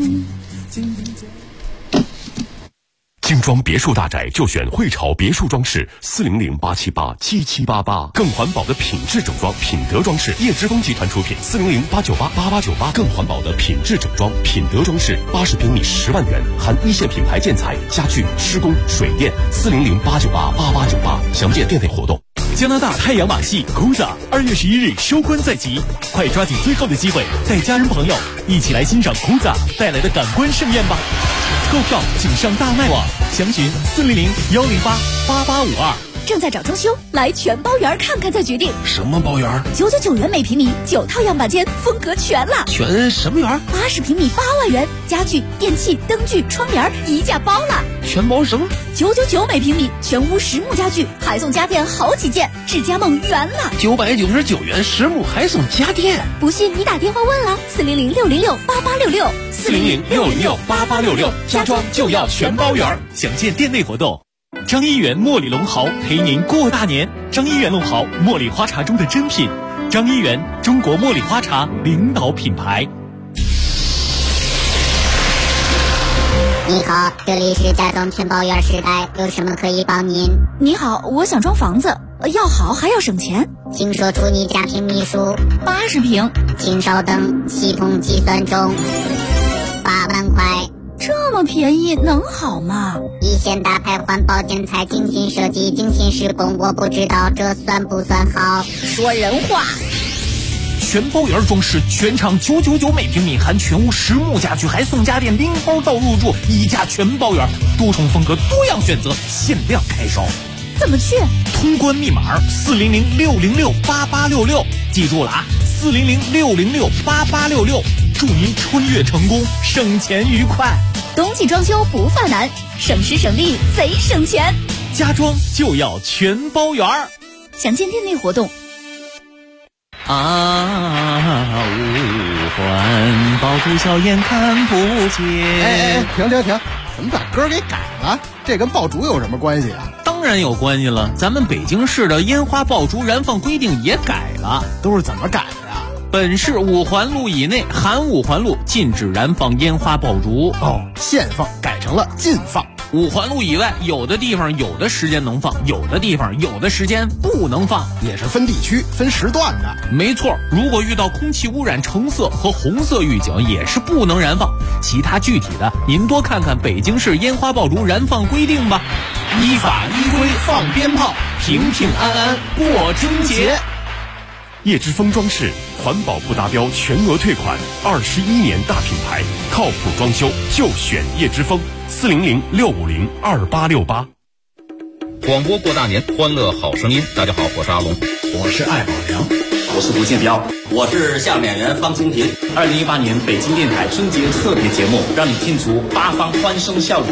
精装别墅大宅就选汇潮别墅装饰，400-878-7788，更环保的品质整装，品德装饰，叶之峰集团出品，400-898-8898，更环保的品质整装，品德装饰，80平米10万元，含一线品牌建材、家具、施工、水电，400-898-8898，详见店内活动。 加拿大太阳马戏 Kuza 2月11日收官在即，快抓紧最后的机会，带家人朋友一起来欣赏 Kuza 带来的感官盛宴吧！购票请上大麦网，详询400-108-8852。 正在找装修，来全包园看看再决定。 什么包园 ？999元每平米，9套样板间，风格全了。 全什么园 ？80平米8万元，家具、电器、灯具、窗帘一价包了。 全包什么 ？999每平米，全屋实木家具，还送家电好几件，智家梦圆了。 999元实木还送家电， 不信你打电话问了，400-606-8866。 400-606-8866，家装就要全包圆，详见店内活动。张一元茉莉龙豪陪您过大年。张一元龙豪，茉莉花茶中的珍品。张一元，中国茉莉花茶领导品牌。 你好，这里是家装全包圆时代，有什么可以帮您？ 你好，我想装房子，要好还要省钱， 请说出你家庭米数。 80平。 请稍等，系统计算中。8万块。 这么便宜能好吗？ 一线大牌环保建材，精心设计，精心施工，我不知道这算不算好？ 说人话。 全包圆装饰，全场999每平米，含全屋实木家具，还送家电，拎包到入住，一价全包圆，多重风格，多样选择，限量开烧。 怎么去？ 通关密码400-606-8866，记住了啊，400-606-8866，祝您春月成功，省钱愉快。 冬季装修不犯难，省时省力贼省钱。 家装就要全包圆儿， 详见店内活动。 五环爆竹硝烟看不见。 停！怎么把歌给改了？这跟爆竹有什么关系啊？ 当然有关系了，咱们北京市的烟花爆竹燃放规定也改了。 都是怎么改的呀？ 本市5环路以内含5环路禁止燃放烟花爆竹。 限放改成了禁放。 5环路以外，有的地方有的时间能放，有的地方有的时间不能放， 也是分地区分时段的。 没错，如果遇到空气污染橙色和红色预警，也是不能燃放。其他具体的，您多看看北京市烟花爆竹燃放规定吧。 依法依规放鞭炮，平平安安过春节。 叶之峰装饰环保不达标全额退款，21年大品牌，靠谱装修就选叶之峰，400-650-2868。 广播过大年，欢乐好声音。大家好，我是阿龙， 我是艾宝良， 我是吴建彪，我是相声演员方清平。2018年北京电台春节特别节目，让你听出八方欢声笑语。